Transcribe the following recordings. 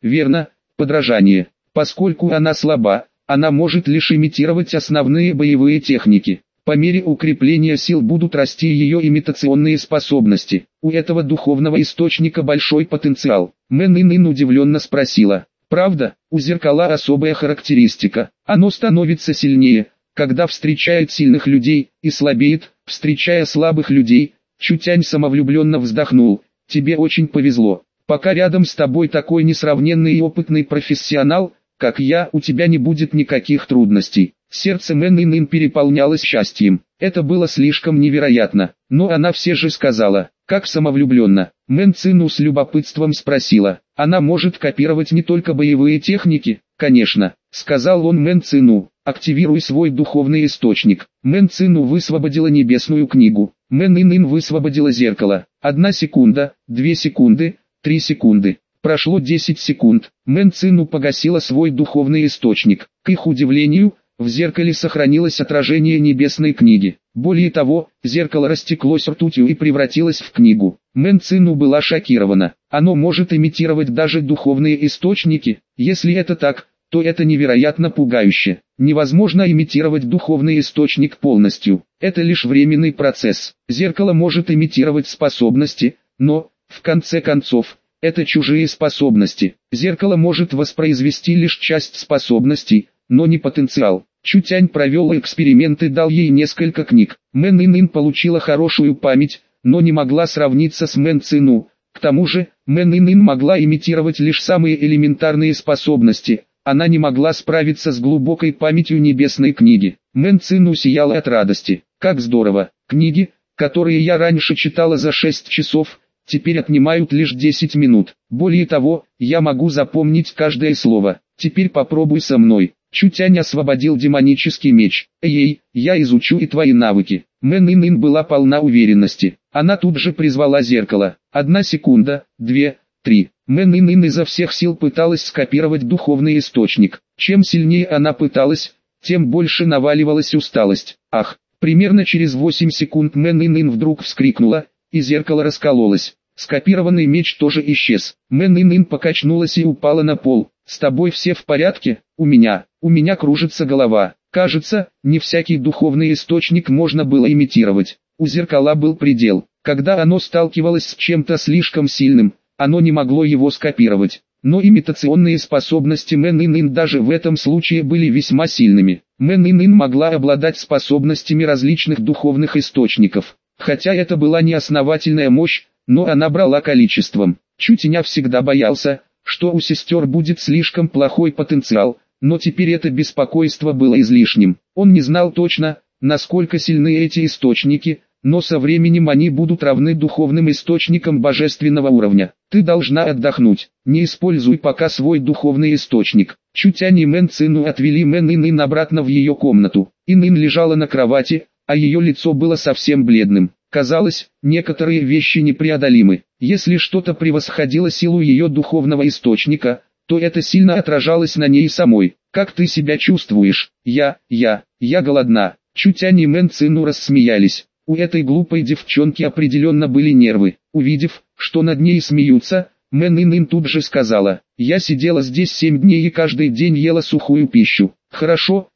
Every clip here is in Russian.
Верно, подражание. Поскольку она слаба, она может лишь имитировать основные боевые техники. По мере укрепления сил будут расти ее имитационные способности. У этого духовного источника большой потенциал. Мэн Ин удивленно спросила. Правда, у зеркала особая характеристика. Оно становится сильнее, когда встречает сильных людей, и слабеет, встречая слабых людей. Чутянь самовлюбленно вздохнул. Тебе очень повезло. Пока рядом с тобой такой несравненный и опытный профессионал, как я, у тебя не будет никаких трудностей. Сердце Мэн Ин переполнялось счастьем. Это было слишком невероятно. Но она все же сказала, как самовлюбленно. Мэн Цину с любопытством спросила. Она может копировать не только боевые техники? Конечно, сказал он Мэн Цину. Активируй свой духовный источник. Мэн Цину высвободила небесную книгу. Мэн Ин высвободила зеркало. 1 секунда, 2 секунды, 3 секунды. Прошло 10 секунд. Мэн Цину погасила свой духовный источник. К их удивлению, в зеркале сохранилось отражение небесной книги. Более того, зеркало растеклось ртутью и превратилось в книгу. Мэн Цину была шокирована. Оно может имитировать даже духовные источники. Если это так, то это невероятно пугающе. Невозможно имитировать духовный источник полностью. Это лишь временный процесс. Зеркало может имитировать способности, но, в конце концов, это чужие способности. Зеркало может воспроизвести лишь часть способностей, но не потенциал. Чутянь провел эксперимент и дал ей несколько книг. Мэн Ин получила хорошую память, но не могла сравниться с Мэн Цину. К тому же, Мэн Ин могла имитировать лишь самые элементарные способности. Она не могла справиться с глубокой памятью небесной книги. Мэн Цину сияла от радости. Как здорово! Книги, которые я раньше читала за 6 часов, теперь отнимают лишь 10 минут. Более того, я могу запомнить каждое слово. Теперь попробуй со мной. Чутянь освободил демонический меч. Эй, я изучу и твои навыки. Мэн Ин была полна уверенности. Она тут же призвала зеркало. 1 секунда, 2, 3. Мэн Ин изо всех сил пыталась скопировать духовный источник. Чем сильнее она пыталась, тем больше наваливалась усталость. Ах! Примерно через 8 секунд Мэн Ин вдруг вскрикнула, и зеркало раскололось. Скопированный меч тоже исчез. Мэн Ин покачнулась и упала на пол. «С тобой все в порядке? У меня кружится голова». Кажется, не всякий духовный источник можно было имитировать. У зеркала был предел. Когда оно сталкивалось с чем-то слишком сильным, оно не могло его скопировать. Но имитационные способности Мэн Ин даже в этом случае были весьма сильными. Мэн Ин могла обладать способностями различных духовных источников. Хотя это была не основательная мощь, но она брала количеством. Чутяня всегда боялся, что у сестер будет слишком плохой потенциал, но теперь это беспокойство было излишним. Он не знал точно, насколько сильны эти источники, но со временем они будут равны духовным источникам божественного уровня. Ты должна отдохнуть, не используй пока свой духовный источник. Чутянь и Мэн Цину отвели Мэн Ин обратно в ее комнату. Ин лежала на кровати, а ее лицо было совсем бледным. Казалось, некоторые вещи непреодолимы. Если что-то превосходило силу ее духовного источника, то это сильно отражалось на ней самой. «Как ты себя чувствуешь?» Я голодна». Чутянь и Мэн Цину рассмеялись. У этой глупой девчонки определенно были нервы. Увидев, что над ней смеются, Мэн Ин тут же сказала: «Я сидела здесь 7 дней и каждый день ела сухую пищу. Хорошо,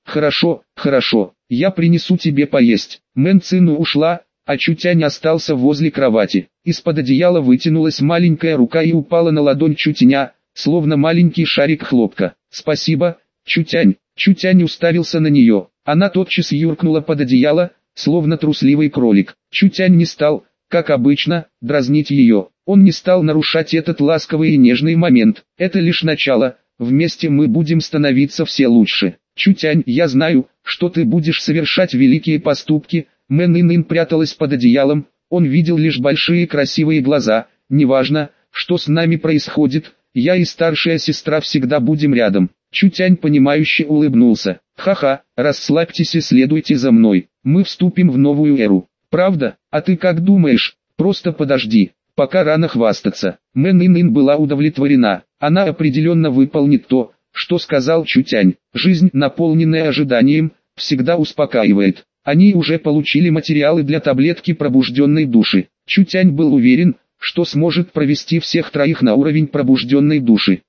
я принесу тебе поесть». Мэн Цину ушла, а Чутянь остался возле кровати. Из-под одеяла вытянулась маленькая рука и упала на ладонь Чутяня, словно маленький шарик хлопка. «Спасибо, Чутянь». Чутянь уставился на нее. Она тотчас юркнула под одеяло, словно трусливый кролик. Чутянь не стал, как обычно, дразнить ее. Он не стал нарушать этот ласковый и нежный момент. Это лишь начало, вместе мы будем становиться все лучше. Чутянь, я знаю, что ты будешь совершать великие поступки. Мэн Ин пряталась под одеялом, он видел лишь большие красивые глаза. «Неважно, что с нами происходит, я и старшая сестра всегда будем рядом». Чутянь понимающе улыбнулся. «Ха-ха, расслабьтесь и следуйте за мной, мы вступим в новую эру». «Правда? А ты как думаешь?» «Просто подожди, пока рано хвастаться». Мэн Ин была удовлетворена, она определенно выполнит то, что сказал Чутянь. Жизнь, наполненная ожиданием, всегда успокаивает. Они уже получили материалы для таблетки пробужденной души. Чутянь был уверен, что сможет провести всех троих на уровень пробужденной души.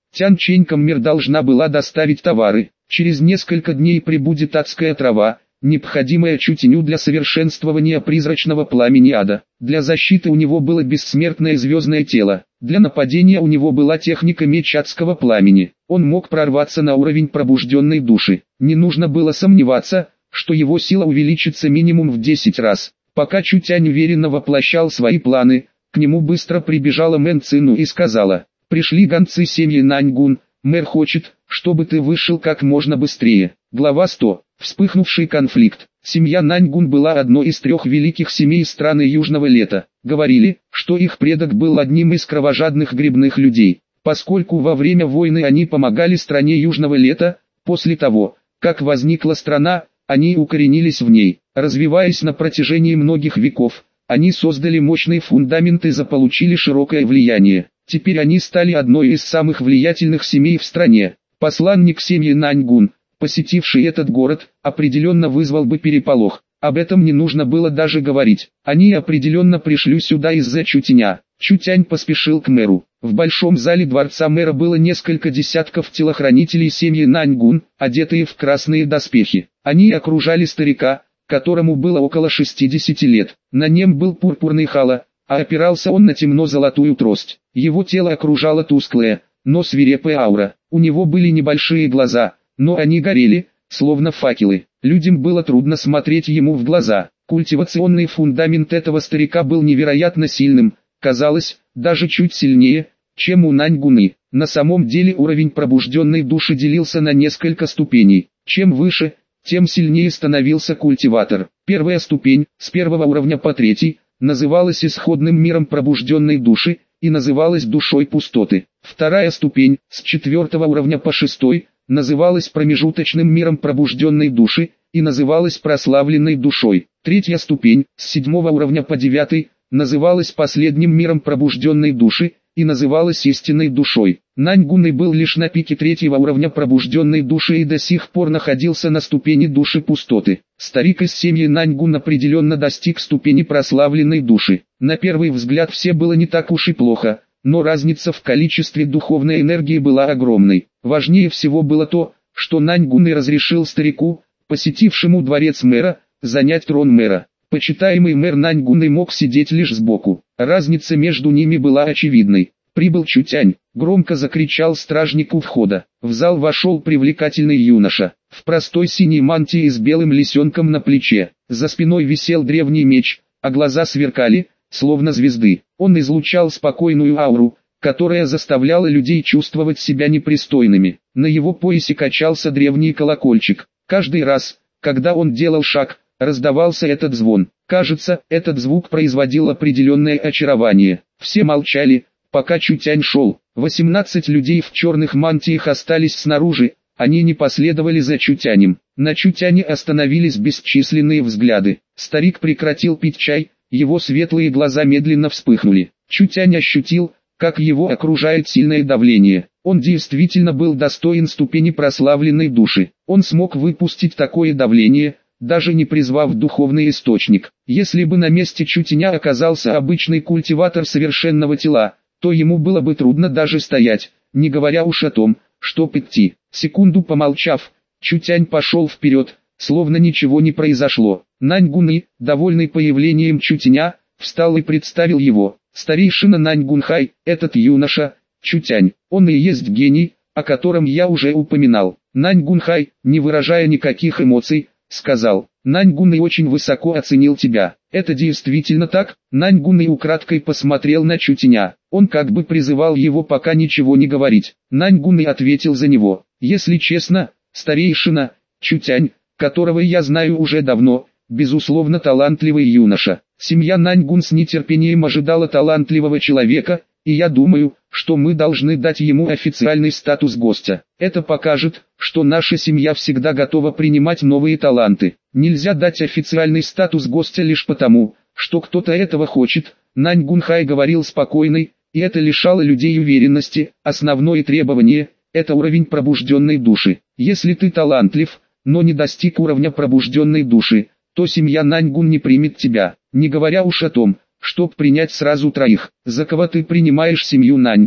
Тян Чэнь Каммер должна была доставить товары. Через несколько дней прибудет адская трава, необходимая Чутеню для совершенствования призрачного пламени ада. Для защиты у него было бессмертное звездное тело. Для нападения у него была техника меч адского пламени. Он мог прорваться на уровень пробужденной души. Не нужно было сомневаться, что его сила увеличится минимум в 10 раз. Пока Чутянь уверенно воплощал свои планы, к нему быстро прибежала Мэн Цину и сказала: «Пришли гонцы семьи Наньгун, мэр хочет, чтобы ты вышел как можно быстрее». Глава 100. Вспыхнувший конфликт. Семья Наньгун была одной из 3 великих семей страны Южного Лета. Говорили, что их предок был одним из кровожадных грибных людей. Поскольку во время войны они помогали стране Южного Лета, после того, как возникла страна, они укоренились в ней. Развиваясь на протяжении многих веков, они создали мощный фундамент и заполучили широкое влияние. Теперь они стали одной из самых влиятельных семей в стране. Посланник семьи Наньгун, посетивший этот город, определенно вызвал бы переполох. Об этом не нужно было даже говорить. Они определенно пришли сюда из-за Чутеня. Чутянь поспешил к мэру. В большом зале дворца мэра было несколько десятков телохранителей семьи Наньгун, одетые в красные доспехи. Они окружали старика, которому было около 60 лет. На нем был пурпурный хала, а опирался он на темно-золотую трость. Его тело окружала тусклая, но свирепая аура. У него были небольшие глаза, но они горели, словно факелы. Людям было трудно смотреть ему в глаза. Культивационный фундамент этого старика был невероятно сильным, казалось, даже чуть сильнее, чем у Наньгуны. На самом деле уровень пробужденной души делился на несколько ступеней. Чем выше, тем сильнее становился культиватор. Первая ступень, с 1 уровня по 3, называлась исходным миром пробужденной души и называлась душой пустоты. Вторая ступень, с 4 уровня по 6, называлась промежуточным миром пробужденной души и называлась прославленной душой. Третья ступень, с 7 уровня по 9, называлась последним миром пробужденной души и называлась истинной душой. Наньгун был лишь на пике 3 уровня пробужденной души и до сих пор находился на ступени души пустоты. Старик из семьи Наньгун определенно достиг ступени прославленной души. На первый взгляд все было не так уж и плохо, но разница в количестве духовной энергии была огромной. Важнее всего было то, что Наньгун разрешил старику, посетившему дворец мэра, занять трон мэра. Почитаемый мэр Наньгун мог сидеть лишь сбоку. Разница между ними была очевидной. «Прибыл Чутянь!» — громко закричал стражник у входа. В зал вошел привлекательный юноша, в простой синей мантии с белым лисенком на плече. За спиной висел древний меч, а глаза сверкали, словно звезды. Он излучал спокойную ауру, которая заставляла людей чувствовать себя непристойными. На его поясе качался древний колокольчик. Каждый раз, когда он делал шаг, раздавался этот звон. Кажется, этот звук производил определенное очарование. Все молчали, пока Чутянь шел. 18 людей в черных мантиях остались снаружи, они не последовали за Чутянем. На Чутяне остановились бесчисленные взгляды. Старик прекратил пить чай, его светлые глаза медленно вспыхнули. Чутянь ощутил, как его окружает сильное давление. Он действительно был достоин ступени прославленной души. Он смог выпустить такое давление, даже не призвав духовный источник. Если бы на месте Чутеня оказался обычный культиватор совершенного тела, то ему было бы трудно даже стоять, не говоря уж о том, что идти. Секунду помолчав, Чутянь пошел вперед, словно ничего не произошло. Наньгун, довольный появлением Чутеня, встал и представил его. Старейшина Наньгунхай, этот юноша, Чутянь, он и есть гений, о котором я уже упоминал. Наньгунхай, не выражая никаких эмоций, сказал: «Наньгун очень высоко оценил тебя». Это действительно так. Наньгун украдкой посмотрел на Чутеня. Он как бы призывал его пока ничего не говорить. Наньгун ответил за него: «Если честно, старейшина, Чутянь, которого я знаю уже давно, безусловно талантливый юноша». Семья Наньгун с нетерпением ожидала талантливого человека, и я думаю, что мы должны дать ему официальный статус гостя. Это покажет, что наша семья всегда готова принимать новые таланты. Нельзя дать официальный статус гостя лишь потому, что кто-то этого хочет. Наньгунхай говорил спокойно, и это лишало людей уверенности. Основное требование – это уровень пробужденной души. Если ты талантлив, но не достиг уровня пробужденной души, то семья Наньгун не примет тебя, не говоря уж о том, чтоб принять сразу 3. За кого ты принимаешь семью Наньгун?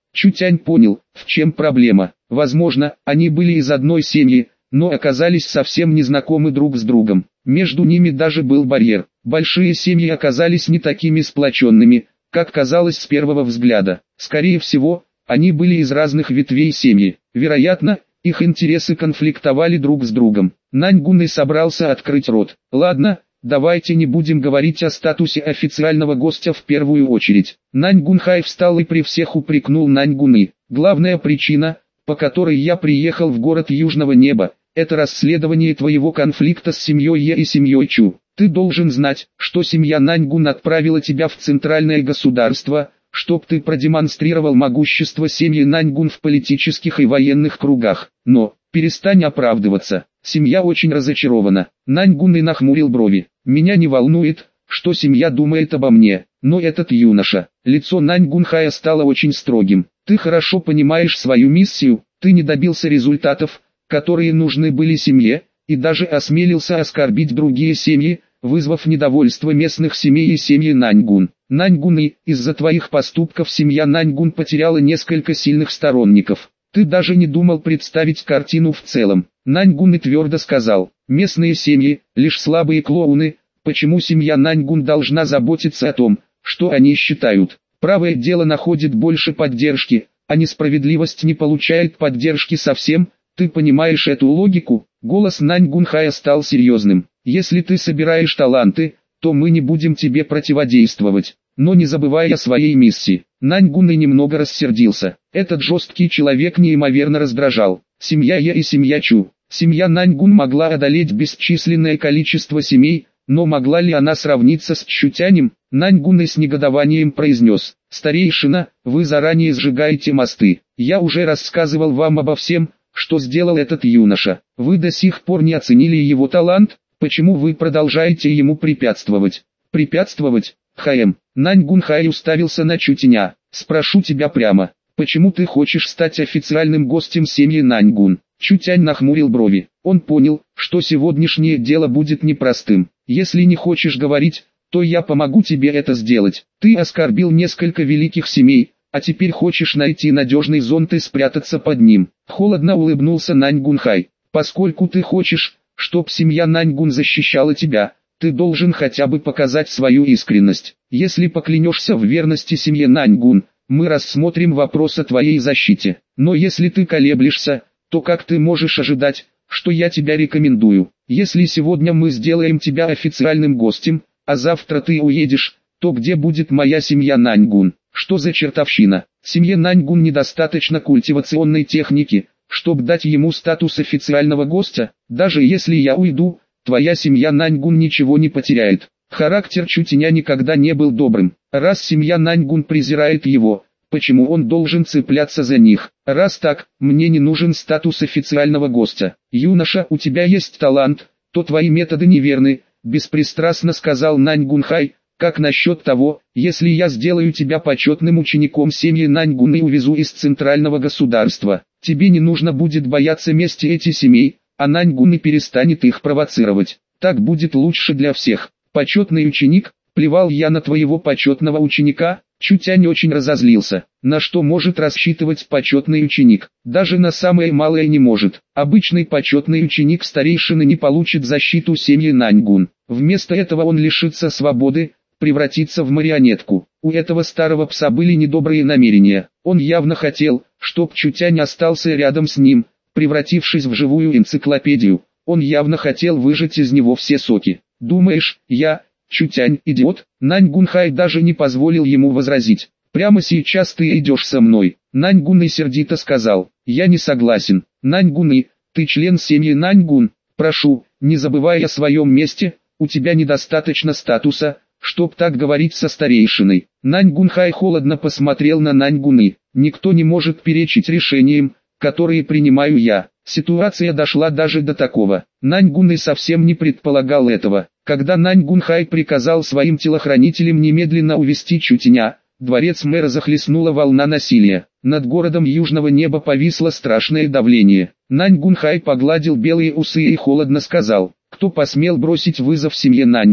Чутянь понял, в чем проблема. Возможно, они были из одной семьи, но оказались совсем незнакомы друг с другом. Между ними даже был барьер. Большие семьи оказались не такими сплоченными, как казалось с первого взгляда. Скорее всего, они были из разных ветвей семьи. Вероятно, их интересы конфликтовали друг с другом. Наньгун и собрался открыть рот. Ладно, давайте не будем говорить о статусе официального гостя в первую очередь. Наньгунхай встал и при всех упрекнул Наньгуны. Главная причина, по которой я приехал в город Южного Неба, это расследование твоего конфликта с семьей Е и семьей Чу. Ты должен знать, что семья Наньгун отправила тебя в центральное государство, чтоб ты продемонстрировал могущество семьи Наньгун в политических и военных кругах. Но, перестань оправдываться, семья очень разочарована. Наньгун и нахмурил брови. Меня не волнует, что семья думает обо мне, но этот юноша. Лицо Наньгунхая стало очень строгим. Ты хорошо понимаешь свою миссию, ты не добился результатов, которые нужны были семье, и даже осмелился оскорбить другие семьи, вызвав недовольство местных семей и семьи Наньгун. Наньгуны, из-за твоих поступков семья Наньгун потеряла несколько сильных сторонников. Ты даже не думал представить картину в целом. Наньгун и твердо сказал, местные семьи, лишь слабые клоуны, почему семья Наньгун должна заботиться о том, что они считают. Правое дело находит больше поддержки, а несправедливость не получает поддержки совсем. Ты понимаешь эту логику? Голос Наньгунхая стал серьезным. Если ты собираешь таланты, то мы не будем тебе противодействовать, но не забывай о своей миссии. Наньгун и немного рассердился. Этот жесткий человек неимоверно раздражал. Семья Е и семья Чу. Семья Наньгун могла одолеть бесчисленное количество семей, но могла ли она сравниться с Чутянем? Наньгун и с негодованием произнес: «Старейшина, вы заранее сжигаете мосты. Я уже рассказывал вам обо всем, что сделал этот юноша. Вы до сих пор не оценили его талант, почему вы продолжаете ему препятствовать?» «Препятствовать? Хаэм». Наньгунхай уставился на Чутяня. «Спрошу тебя прямо, почему ты хочешь стать официальным гостем семьи Наньгун?» Чутянь нахмурил брови. Он понял, что сегодняшнее дело будет непростым. «Если не хочешь говорить, то я помогу тебе это сделать. Ты оскорбил несколько великих семей, а теперь хочешь найти надежный зонт и спрятаться под ним». Холодно улыбнулся Наньгунхай. «Поскольку ты хочешь, чтоб семья Наньгун защищала тебя, ты должен хотя бы показать свою искренность. Если поклянешься в верности семье Наньгун, мы рассмотрим вопрос о твоей защите. Но если ты колеблешься, то как ты можешь ожидать, что я тебя рекомендую? Если сегодня мы сделаем тебя официальным гостем, а завтра ты уедешь, то где будет моя семья Наньгун? Что за чертовщина? Семье Наньгун недостаточно культивационной техники, чтобы дать ему статус официального гостя. Даже если я уйду, твоя семья Наньгун ничего не потеряет». Характер Чутяня никогда не был добрым. Раз семья Наньгун презирает его, почему он должен цепляться за них? Раз так, мне не нужен статус официального гостя. «Юноша, у тебя есть талант, то твои методы неверны», беспристрастно сказал Наньгунхай. «Как насчет того, если я сделаю тебя почетным учеником семьи Наньгун и увезу из центрального государства? Тебе не нужно будет бояться мести этих семей, а Наньгун и перестанет их провоцировать. Так будет лучше для всех. Почетный ученик, плевал я на твоего почетного ученика». Чутянь очень разозлился. На что может рассчитывать почетный ученик? Даже на самое малое не может. Обычный почетный ученик старейшины не получит защиту семьи Наньгун. Вместо этого он лишится свободы, превратиться в марионетку. У этого старого пса были недобрые намерения. Он явно хотел, чтоб Чутянь остался рядом с ним, превратившись в живую энциклопедию. Он явно хотел выжать из него все соки. «Думаешь, я, Чутянь, идиот?» Наньгунхай даже не позволил ему возразить. «Прямо сейчас ты идешь со мной». Наньгун и сердито сказал: «Я не согласен». «Наньгун, ты член семьи Наньгун. Прошу, не забывай о своем месте, у тебя недостаточно статуса, чтоб так говорить со старейшиной». Наньгунхай холодно посмотрел на Наньгуны. «Никто не может перечить решениям, которые принимаю я». Ситуация дошла даже до такого. Наньгун и совсем не предполагал этого. Когда Наньгунхай приказал своим телохранителям немедленно увести Чутяня, дворец мэра захлестнула волна насилия. Над городом Южного Неба повисло страшное давление. Наньгунхай погладил белые усы и холодно сказал: «Кто посмел бросить вызов семье Наньгун?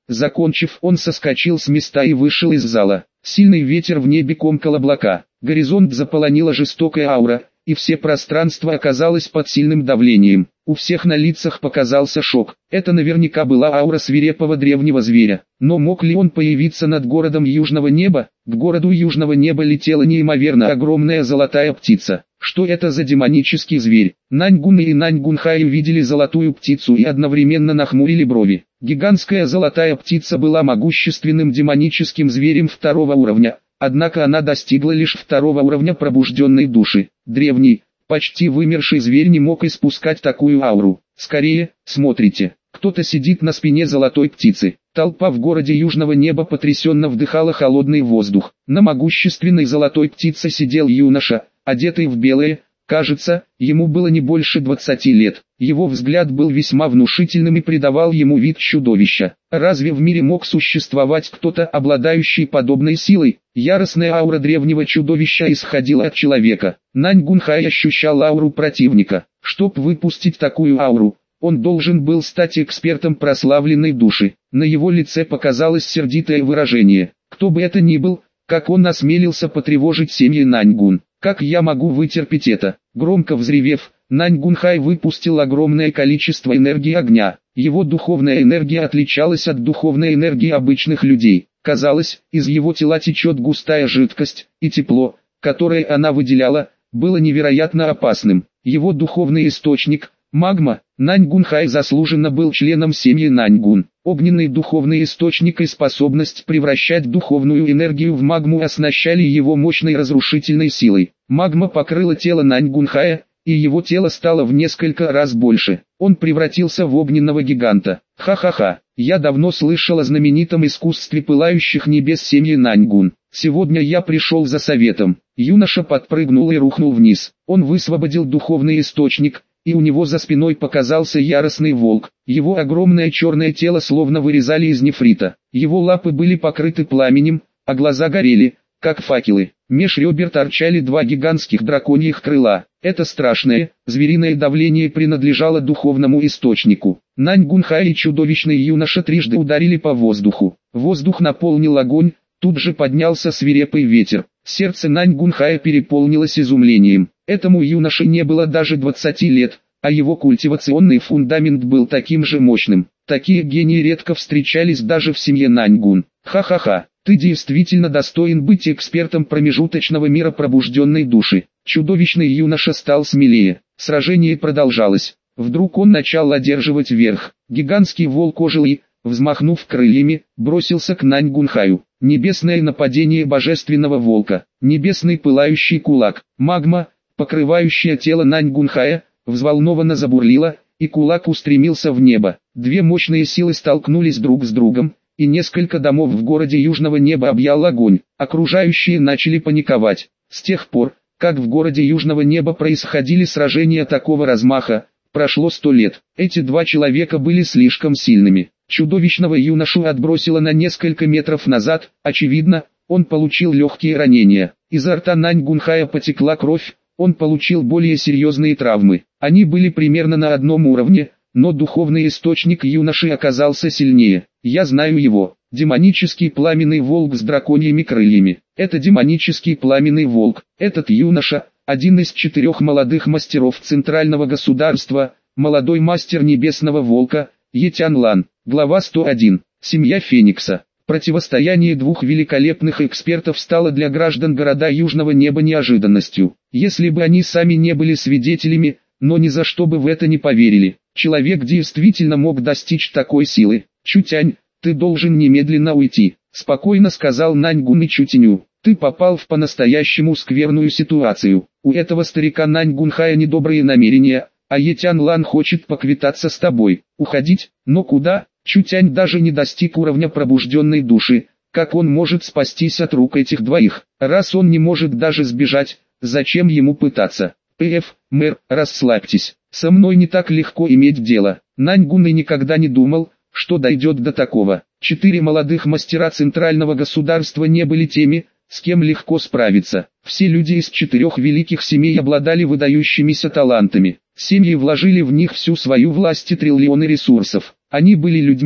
Закончив, он соскочил с места и вышел из зала. Сильный ветер в небе комкал облака. Горизонт заполонила жестокая аура, и все пространство оказалось под сильным давлением. У всех на лицах показался шок. Это наверняка была аура свирепого древнего зверя. Но мог ли он появиться над городом Южного Неба? К городу Южного Неба летела неимоверно огромная золотая птица. Что это за демонический зверь? Наньгун и Наньгунхай видели золотую птицу и одновременно нахмурили брови. Гигантская золотая птица была могущественным демоническим зверем второго уровня. Однако она достигла лишь второго уровня пробужденной души. Древний, почти вымерший зверь не мог испускать такую ауру. Скорее, смотрите, кто-то сидит на спине золотой птицы. Толпа в городе Южного Неба потрясенно вдыхала холодный воздух. На могущественной золотой птице сидел юноша, одетый в белое. Кажется, ему было не больше 20 лет. Его взгляд был весьма внушительным и придавал ему вид чудовища. Разве в мире мог существовать кто-то, обладающий подобной силой? Яростная аура древнего чудовища исходила от человека. Наньгунхай ощущал ауру противника. Чтоб выпустить такую ауру, он должен был стать экспертом прославленной души. На его лице показалось сердитое выражение. Кто бы это ни был, как он осмелился потревожить семьи Наньгун. Как я могу вытерпеть это? Громко взревев, Наньгунхай выпустил огромное количество энергии огня. Его духовная энергия отличалась от духовной энергии обычных людей. Казалось, из его тела течет густая жидкость, и тепло, которое она выделяла, было невероятно опасным. Его духовный источник, магма, Наньгунхай заслуженно был членом семьи Наньгун. Огненный духовный источник и способность превращать духовную энергию в магму оснащали его мощной разрушительной силой. Магма покрыла тело Наньгунхая, и его тело стало в несколько раз больше. Он превратился в огненного гиганта. Ха-ха-ха, я давно слышал о знаменитом искусстве пылающих небес семьи Наньгун. Сегодня я пришел за советом. Юноша подпрыгнул и рухнул вниз. Он высвободил духовный источник, и у него за спиной показался яростный волк. Его огромное черное тело словно вырезали из нефрита. Его лапы были покрыты пламенем, а глаза горели, как факелы. Меж ребер торчали два гигантских драконьих крыла. Это страшное, звериное давление принадлежало духовному источнику. Наньгунхай и чудовищный юноша трижды ударили по воздуху. Воздух наполнил огонь, тут же поднялся свирепый ветер. Сердце Наньгунхая переполнилось изумлением. Этому юноше не было даже 20 лет, а его культивационный фундамент был таким же мощным. Такие гении редко встречались даже в семье Наньгун. Ха-ха-ха, ты действительно достоин быть экспертом промежуточного мира пробужденной души. Чудовищный юноша стал смелее. Сражение продолжалось. Вдруг он начал одерживать верх. Гигантский волк ожил и, взмахнув крыльями, бросился к Наньгунхаю. Небесное нападение божественного волка. Небесный пылающий кулак. Магма, покрывающая тело Наньгунхая, взволнованно забурлила, и кулак устремился в небо. Две мощные силы столкнулись друг с другом, и несколько домов в городе Южного Неба объял огонь. Окружающие начали паниковать. С тех пор, как в городе Южного Неба происходили сражения такого размаха, прошло 100 лет. Эти два человека были слишком сильными. Чудовищного юношу отбросило на несколько метров назад, очевидно, он получил легкие ранения. Изо рта Наньгунхая потекла кровь, он получил более серьезные травмы. Они были примерно на одном уровне, но духовный источник юноши оказался сильнее. Я знаю его. Демонический пламенный волк с драконьими крыльями. Это демонический пламенный волк. Этот юноша, один из 4 молодых мастеров центрального государства, молодой мастер небесного волка, Етянлан. Глава 101. Семья Феникса. Противостояние двух великолепных экспертов стало для граждан города Южного Неба неожиданностью. Если бы они сами не были свидетелями, но ни за что бы в это не поверили. Человек действительно мог достичь такой силы. Чутянь, ты должен немедленно уйти, спокойно сказал Наньгун и Чутяню. Ты попал в по-настоящему скверную ситуацию. У этого старика Наньгунхая недобрые намерения, а Етянлан хочет поквитаться с тобой. Уходить? Но куда? Чутянь даже не достиг уровня пробужденной души. Как он может спастись от рук этих двоих? Раз он не может даже сбежать, зачем ему пытаться? Мэр, расслабьтесь. Со мной не так легко иметь дело. Наньгун и никогда не думал, что дойдет до такого. 4 молодых мастера центрального государства не были теми, с кем легко справиться. Все люди из 4 великих семей обладали выдающимися талантами. Семьи вложили в них всю свою власть и триллионы ресурсов. Они были людьми,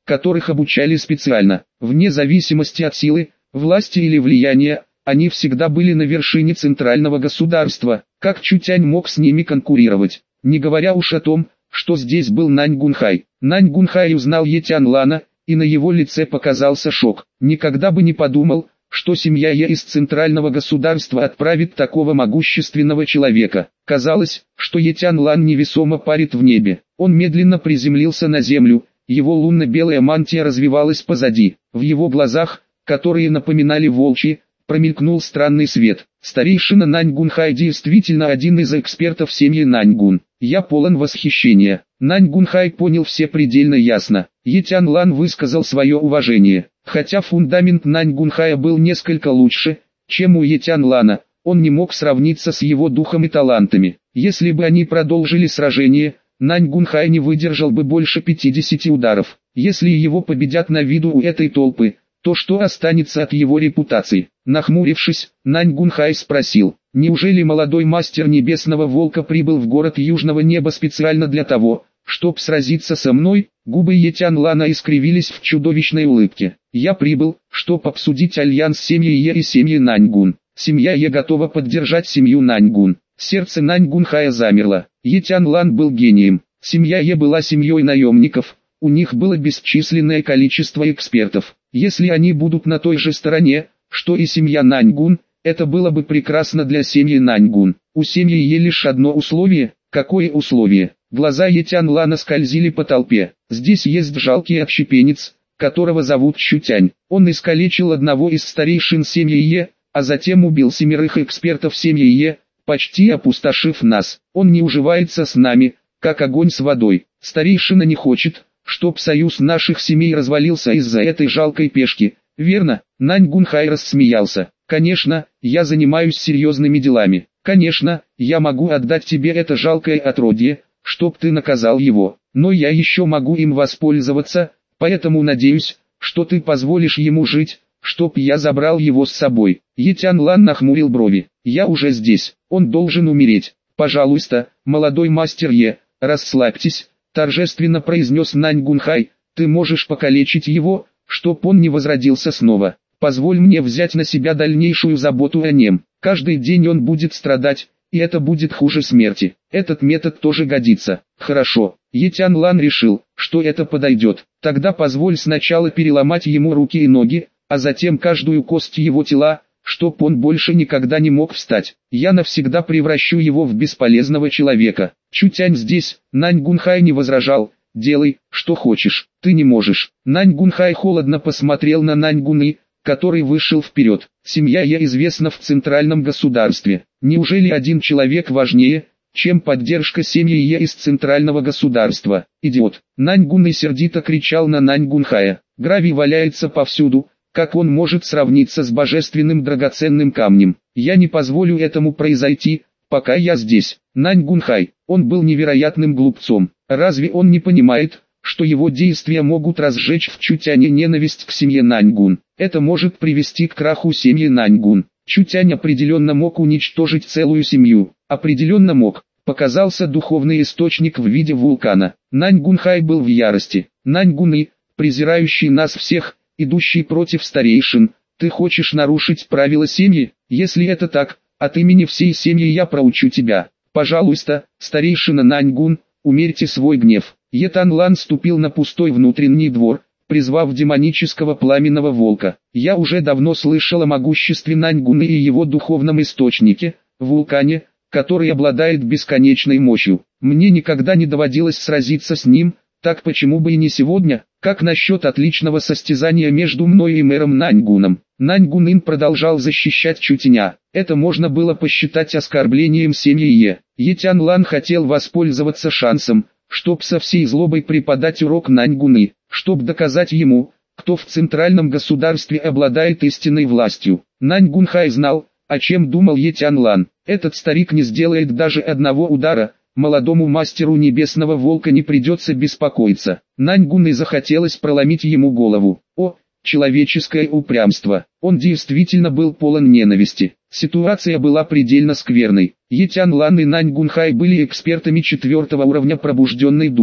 которых обучали специально. Вне зависимости от силы, власти или влияния, они всегда были на вершине центрального государства. Как Чутянь мог с ними конкурировать? Не говоря уж о том, что здесь был Нань Гунхай. Нань Гунхай узнал Е Тяньлана, и на его лице показался шок. Никогда бы не подумал, что семья Е из центрального государства отправит такого могущественного человека. Казалось, что Е Тяньлан невесомо парит в небе. Он медленно приземлился на землю, его лунно-белая мантия развивалась позади. В его глазах, которые напоминали волчьи, промелькнул странный свет. Старейшина Нань Гунхай действительно один из экспертов семьи Наньгун. Я полон восхищения. Нань Гунхай понял все предельно ясно. Е Тяньлан высказал свое уважение. Хотя фундамент Нань Гунхая был несколько лучше, чем у Е Тяньлана, он не мог сравниться с его духом и талантами. Если бы они продолжили сражение, Нань Гунхай не выдержал бы больше 50 ударов. Если его победят на виду у этой толпы, то что останется от его репутации? Нахмурившись, Нань Гунхай спросил: неужели молодой мастер Небесного Волка прибыл в город Южного Неба специально для того, чтоб сразиться со мной? Губы Е Тяньлана искривились в чудовищной улыбке. Я прибыл, чтоб обсудить альянс семьи Е и семьи Наньгун. Семья Е готова поддержать семью Наньгун. Сердце Нань Гунхая замерло. Е Тяньлан был гением. Семья Е была семьей наемников. У них было бесчисленное количество экспертов. Если они будут на той же стороне, что и семья Наньгун, это было бы прекрасно для семьи Наньгун. У семьи Е лишь одно условие. Какое условие? Глаза Е Тяньлана скользили по толпе. Здесь есть жалкий отщепенец, которого зовут Чутянь. Он искалечил одного из старейшин семьи Е, а затем убил 7 экспертов семьи Е, почти опустошив нас. Он не уживается с нами, как огонь с водой. Старейшина не хочет, чтоб союз наших семей развалился из-за этой жалкой пешки, верно? Нань Гунхай рассмеялся. Конечно, я занимаюсь серьезными делами. Конечно, я могу отдать тебе это жалкое отродье, чтоб ты наказал его. Но я еще могу им воспользоваться, поэтому надеюсь, что ты позволишь ему жить, чтоб я забрал его с собой. Е Тяньлан нахмурил брови. Я уже здесь, он должен умереть. Пожалуйста, молодой мастер Е, расслабьтесь, торжественно произнес Нань Гунхай, ты можешь покалечить его, чтоб он не возродился снова. Позволь мне взять на себя дальнейшую заботу о нем. Каждый день он будет страдать, и это будет хуже смерти. Этот метод тоже годится. Хорошо. Е Тяньлан решил, что это подойдет. Тогда позволь сначала переломать ему руки и ноги, а затем каждую кость его тела, чтоб он больше никогда не мог встать. Я навсегда превращу его в бесполезного человека. Чутянь здесь. Нань Гунхай не возражал. Делай, что хочешь. Ты не можешь. Нань Гунхай холодно посмотрел на Нань Гуны, который вышел вперед. Семья Е известна в центральном государстве. Неужели один человек важнее, чем поддержка семьи Е из центрального государства? Идиот. Нань Гуны сердито кричал на Нань Гунхая. Гравий валяется повсюду. Как он может сравниться с божественным драгоценным камнем? Я не позволю этому произойти, пока я здесь. Нань Гунхай, он был невероятным глупцом. Разве он не понимает, что его действия могут разжечь в Чутяне ненависть к семье Наньгун? Это может привести к краху семьи Наньгун. Чутянь определенно мог уничтожить целую семью. Определенно мог. Показался духовный источник в виде вулкана. Нань Гунхай был в ярости. Нань Гуны, презирающий нас всех, идущий против старейшин, ты хочешь нарушить правила семьи? Если это так, от имени всей семьи я проучу тебя. Пожалуйста, старейшина Наньгун, умерьте свой гнев. Е Тяньлан ступил на пустой внутренний двор, призвав демонического пламенного волка. Я уже давно слышал о могуществе Наньгуна и его духовном источнике, вулкане, который обладает бесконечной мощью. Мне никогда не доводилось сразиться с ним, так почему бы и не сегодня? Как насчет отличного состязания между мной и мэром Наньгуном? Нань Гунин продолжал защищать Чутяня. Это можно было посчитать оскорблением семьи Е. Е Тяньлан хотел воспользоваться шансом, чтоб со всей злобой преподать урок Нань Гуны, чтоб доказать ему, кто в центральном государстве обладает истинной властью. Нань Гунхай знал, о чем думал Е Тяньлан. Этот старик не сделает даже одного удара. Молодому мастеру Небесного Волка не придется беспокоиться. Нань Гуны захотелось проломить ему голову. О, человеческое упрямство! Он действительно был полон ненависти. Ситуация была предельно скверной. Е Тяньлан и Нань Гунхай были экспертами 4-го уровня пробужденной души.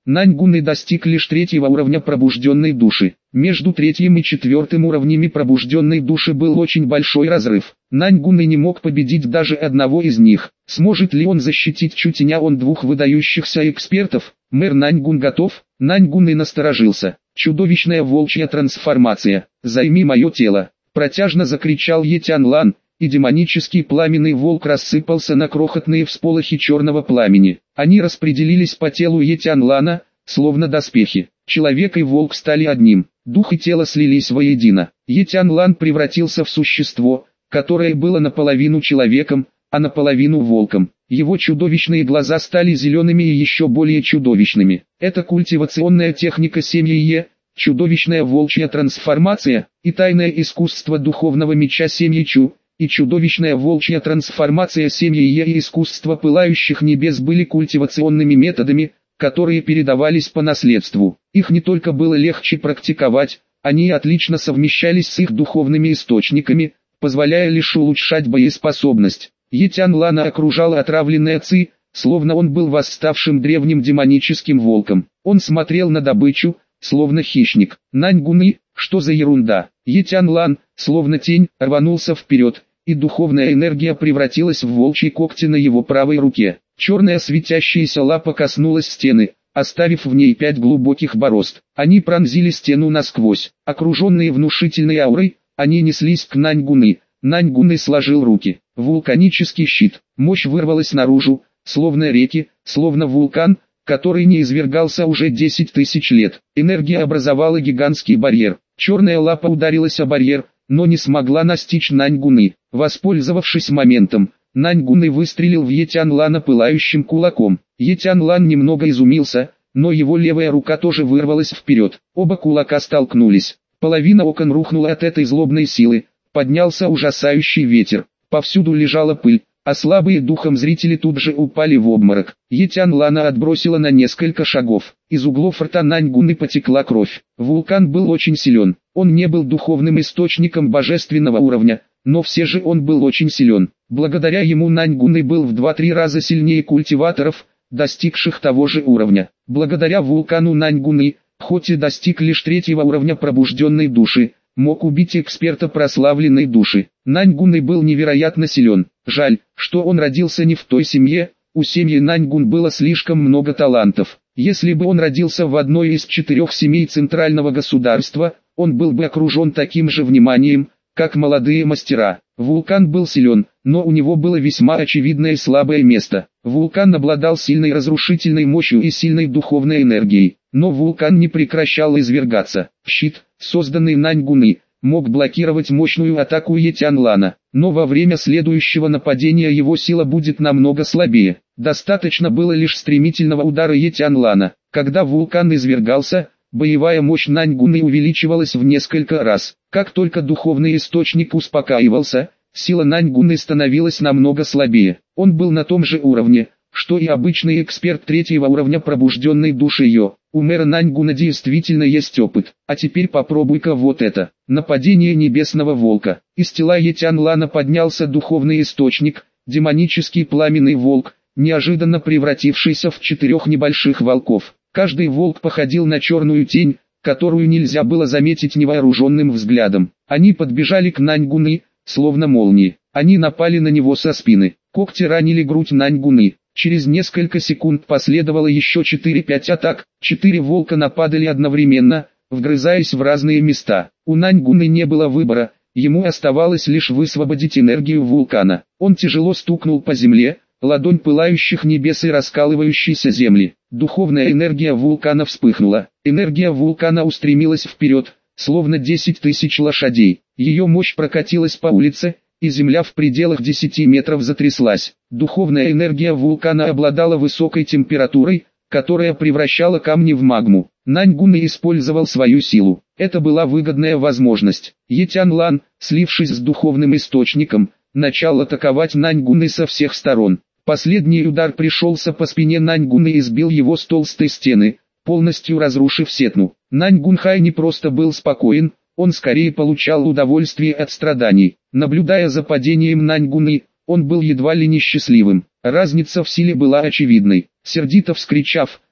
Наньгуны достиг лишь третьего уровня пробужденной души. Между третьим и четвертым уровнями пробужденной души был очень большой разрыв. Наньгуны не мог победить даже одного из них. Сможет ли он защитить Чутиня он двух выдающихся экспертов? Мэр Наньгун готов? Наньгуны насторожился. Чудовищная волчья трансформация. «Займи мое тело!» Протяжно закричал Етянлан, и демонический пламенный волк рассыпался на крохотные всполохи черного пламени. Они распределились по телу Етянлана, словно доспехи. Человек и волк стали одним, дух и тело слились воедино. Етянлан превратился в существо, которое было наполовину человеком, а наполовину волком. Его чудовищные глаза стали зелеными и еще более чудовищными. Это культивационная техника семьи Е, чудовищная волчья трансформация, и тайное искусство духовного меча семьи Чу, и чудовищная волчья трансформация семьи Е и искусство пылающих небес были культивационными методами, которые передавались по наследству. Их не только было легче практиковать, они отлично совмещались с их духовными источниками, позволяя лишь улучшать боеспособность. Етянлана окружала отравленная ци, словно он был восставшим древним демоническим волком. Он смотрел на добычу, словно хищник. Наньгуны, что за ерунда? Етянлан, словно тень, рванулся вперед, и духовная энергия превратилась в волчьи когти на его правой руке. Черная светящаяся лапа коснулась стены, оставив в ней 5 глубоких борозд. Они пронзили стену насквозь. Окруженные внушительной аурой, они неслись к Наньгуны. Наньгуны сложил руки. Вулканический щит. Мощь вырвалась наружу, словно реки, словно вулкан, который не извергался уже 10 тысяч лет. Энергия образовала гигантский барьер. Черная лапа ударилась о барьер, но не смогла настичь Наньгуны. Воспользовавшись моментом, Наньгуны выстрелил в Етянлана пылающим кулаком. Етянлан немного изумился, но его левая рука тоже вырвалась вперед. Оба кулака столкнулись. Половина окон рухнула от этой злобной силы. Поднялся ужасающий ветер. Повсюду лежала пыль, а слабые духом зрители тут же упали в обморок. Етянлана отбросила на несколько шагов. Из углов рта Наньгуны потекла кровь. Вулкан был очень силен. Он не был духовным источником божественного уровня, но все же он был очень силен. Благодаря ему Наньгуны был в 2-3 раза сильнее культиваторов, достигших того же уровня. Благодаря вулкану Наньгуны, хоть и достиг лишь 3-го уровня пробужденной души, мог убить эксперта прославленной души. Наньгуны был невероятно силен. Жаль, что он родился не в той семье, у семьи Наньгун было слишком много талантов. Если бы он родился в одной из 4 семей центрального государства, он был бы окружен таким же вниманием, как молодые мастера. Вулкан был силен, но у него было весьма очевидное слабое место. Вулкан обладал сильной разрушительной мощью и сильной духовной энергией, но вулкан не прекращал извергаться. Щит, созданный Наньгуны, мог блокировать мощную атаку Етянлана, но во время следующего нападения его сила будет намного слабее. Достаточно было лишь стремительного удара Етянлана. Когда вулкан извергался, боевая мощь Наньгуны увеличивалась в несколько раз. Как только духовный источник успокаивался, сила Наньгуны становилась намного слабее. Он был на том же уровне, что и обычный эксперт 3-го уровня пробужденной души Йо. У мэра Наньгуна действительно есть опыт. А теперь попробуй-ка вот это. Нападение небесного волка. Из тела Етянлана поднялся духовный источник, демонический пламенный волк, неожиданно превратившийся в 4 небольших волков. Каждый волк походил на черную тень, которую нельзя было заметить невооруженным взглядом. Они подбежали к Наньгуны, словно молнии. Они напали на него со спины. Когти ранили грудь Наньгуны. Через несколько секунд последовало еще 4-5 атак. 4 волка нападали одновременно, вгрызаясь в разные места. У Наньгуны не было выбора, ему оставалось лишь высвободить энергию вулкана. Он тяжело стукнул по земле, ладонь пылающих небес и раскалывающейся земли. Духовная энергия вулкана вспыхнула. Энергия вулкана устремилась вперед, словно 10 тысяч лошадей. Ее мощь прокатилась по улице, и земля в пределах 10 метров затряслась. Духовная энергия вулкана обладала высокой температурой, которая превращала камни в магму. Наньгуны использовал свою силу. Это была выгодная возможность. Етянлан, слившись с духовным источником, начал атаковать Наньгуны со всех сторон. Последний удар пришелся по спине Наньгуны и сбил его с толстой стены, полностью разрушив сетну. Наньгунхай не просто был спокоен, он скорее получал удовольствие от страданий. Наблюдая за падением Наньгуны, он был едва ли не счастливым. Разница в силе была очевидной. Сердито вскричав,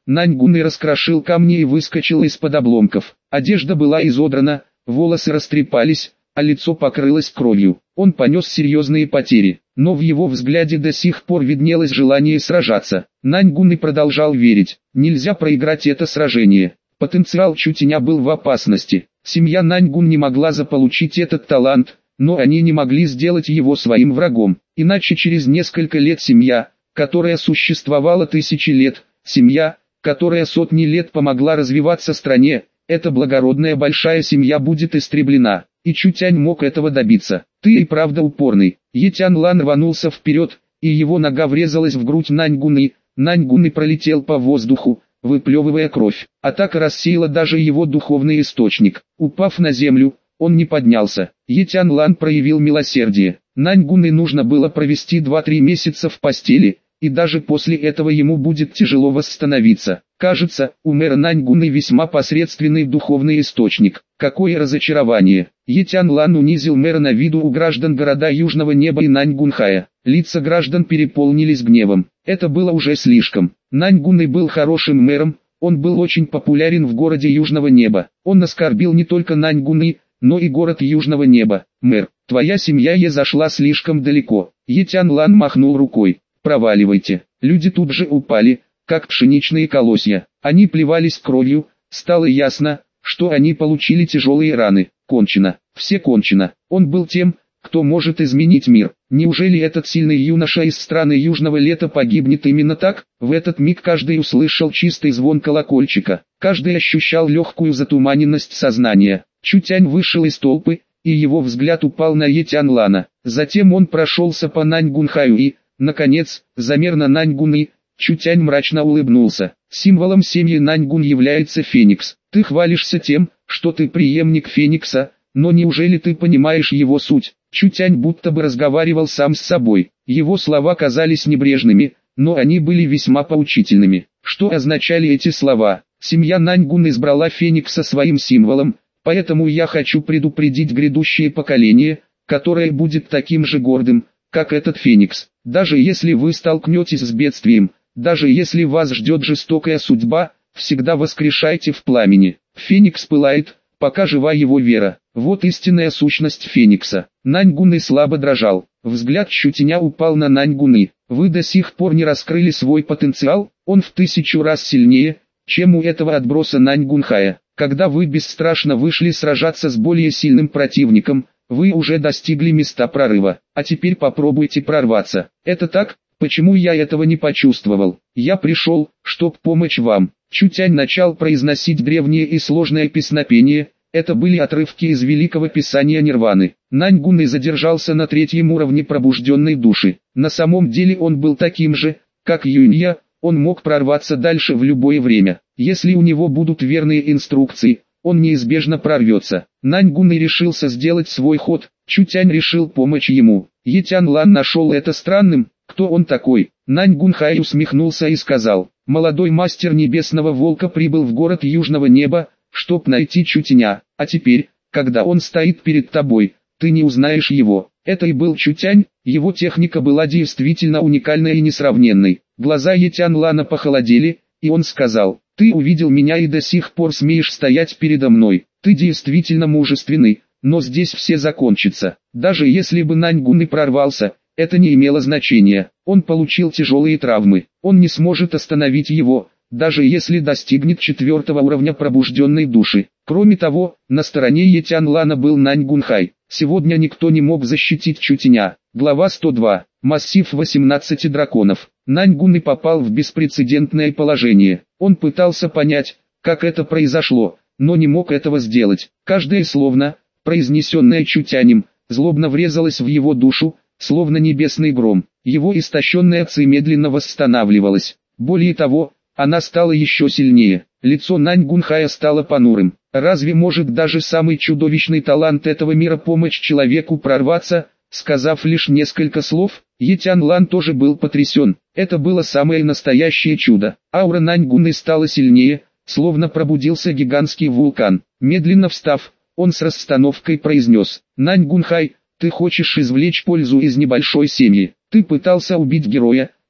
Наньгун раскрошил камни и выскочил из-под обломков. Одежда была изодрана, волосы растрепались, а лицо покрылось кровью. Он понес серьезные потери, но в его взгляде до сих пор виднелось желание сражаться. Наньгун продолжал верить, нельзя проиграть это сражение. Потенциал Чутеня был в опасности. Семья Наньгун не могла заполучить этот талант, но они не могли сделать его своим врагом. Иначе через несколько лет семья, которая существовала тысячи лет, семья, которая сотни лет помогла развиваться стране, эта благородная большая семья будет истреблена. И Чутянь мог этого добиться. Ты и правда упорный. Етянлан рванулся вперед, и его нога врезалась в грудь Наньгуны. Наньгуны пролетел по воздуху, выплевывая кровь. Атака рассеяла даже его духовный источник. Упав на землю, он не поднялся. Етянлан проявил милосердие. Наньгуны нужно было провести 2-3 месяца в постели, и даже после этого ему будет тяжело восстановиться. Кажется, у мэра Наньгуны весьма посредственный духовный источник. Какое разочарование! Етянлан унизил мэра на виду у граждан города Южного Неба и Наньгунхая. Лица граждан переполнились гневом. Это было уже слишком. Наньгун был хорошим мэром, он был очень популярен в городе Южного Неба. Он оскорбил не только Наньгуны, но и город Южного Неба. Мэр, твоя семья зашла слишком далеко. Етянлан махнул рукой. Проваливайте. Люди тут же упали, как пшеничные колосья. Они плевались кровью, стало ясно, что они получили тяжелые раны. Кончено. Все кончено. Он был тем, кто может изменить мир. Неужели этот сильный юноша из страны Южного Лета погибнет именно так? В этот миг каждый услышал чистый звон колокольчика. Каждый ощущал легкую затуманенность сознания. Чутянь вышел из толпы, и его взгляд упал на Етянлана. Затем он прошелся по Наньгунхаю и, наконец, замер на Наньгуны. Чутянь мрачно улыбнулся. Символом семьи Наньгун является Феникс. Ты хвалишься тем, что ты преемник Феникса, но неужели ты понимаешь его суть? Чутянь будто бы разговаривал сам с собой. Его слова казались небрежными, но они были весьма поучительными. Что означали эти слова? Семья Наньгун избрала Феникса своим символом, поэтому я хочу предупредить грядущее поколение, которое будет таким же гордым, как этот Феникс. Даже если вы столкнетесь с бедствием, даже если вас ждет жестокая судьба, всегда воскрешайте в пламени. Феникс пылает, пока жива его вера. Вот истинная сущность Феникса. Наньгун слабо дрожал. Взгляд Чутеня упал на Наньгун. Вы до сих пор не раскрыли свой потенциал, он в 1000 раз сильнее, чем у этого отброса Наньгунхая. Когда вы бесстрашно вышли сражаться с более сильным противником, вы уже достигли места прорыва. А теперь попробуйте прорваться. Это так? Почему я этого не почувствовал? Я пришел, чтоб помочь вам. Чутянь начал произносить древнее и сложное песнопение. Это были отрывки из Великого Писания Нирваны. Наньгун задержался на 3-м уровне пробужденной души. На самом деле он был таким же, как Юнья, он мог прорваться дальше в любое время. Если у него будут верные инструкции, он неизбежно прорвется. Наньгун решился сделать свой ход, Чутянь решил помочь ему. Етянлан нашел это странным. Кто он такой? Наньгунхай усмехнулся и сказал: молодой мастер Небесного Волка прибыл в город Южного Неба, чтоб найти Чутеня, а теперь, когда он стоит перед тобой, ты не узнаешь его. Это и был Чутянь, его техника была действительно уникальной и несравненной. Глаза Етянлана похолодели, и он сказал: ты увидел меня и до сих пор смеешь стоять передо мной. Ты действительно мужественный, но здесь все закончится. Даже если бы Наньгун прорвался, это не имело значения. Он получил тяжелые травмы. Он не сможет остановить его, даже если достигнет 4-го уровня пробужденной души. Кроме того, на стороне Етянлана был Наньгунхай. Сегодня никто не мог защитить Чутеня. Глава 102. Массив 18 драконов. Наньгун попал в беспрецедентное положение. Он пытался понять, как это произошло, но не мог этого сделать. Каждое словно, произнесенное Чутянем, злобно врезалось в его душу, словно небесный гром. Его истощенная ци медленно восстанавливалась. Более того, она стала еще сильнее. Лицо Наньгунхая стало понурым. Разве может даже самый чудовищный талант этого мира помочь человеку прорваться? Сказав лишь несколько слов, Етянлан тоже был потрясен. Это было самое настоящее чудо. Аура Наньгуны стала сильнее, словно пробудился гигантский вулкан. Медленно встав, он с расстановкой произнес: Наньгунхай, ты хочешь извлечь пользу из небольшой семьи. Ты пытался убить героя,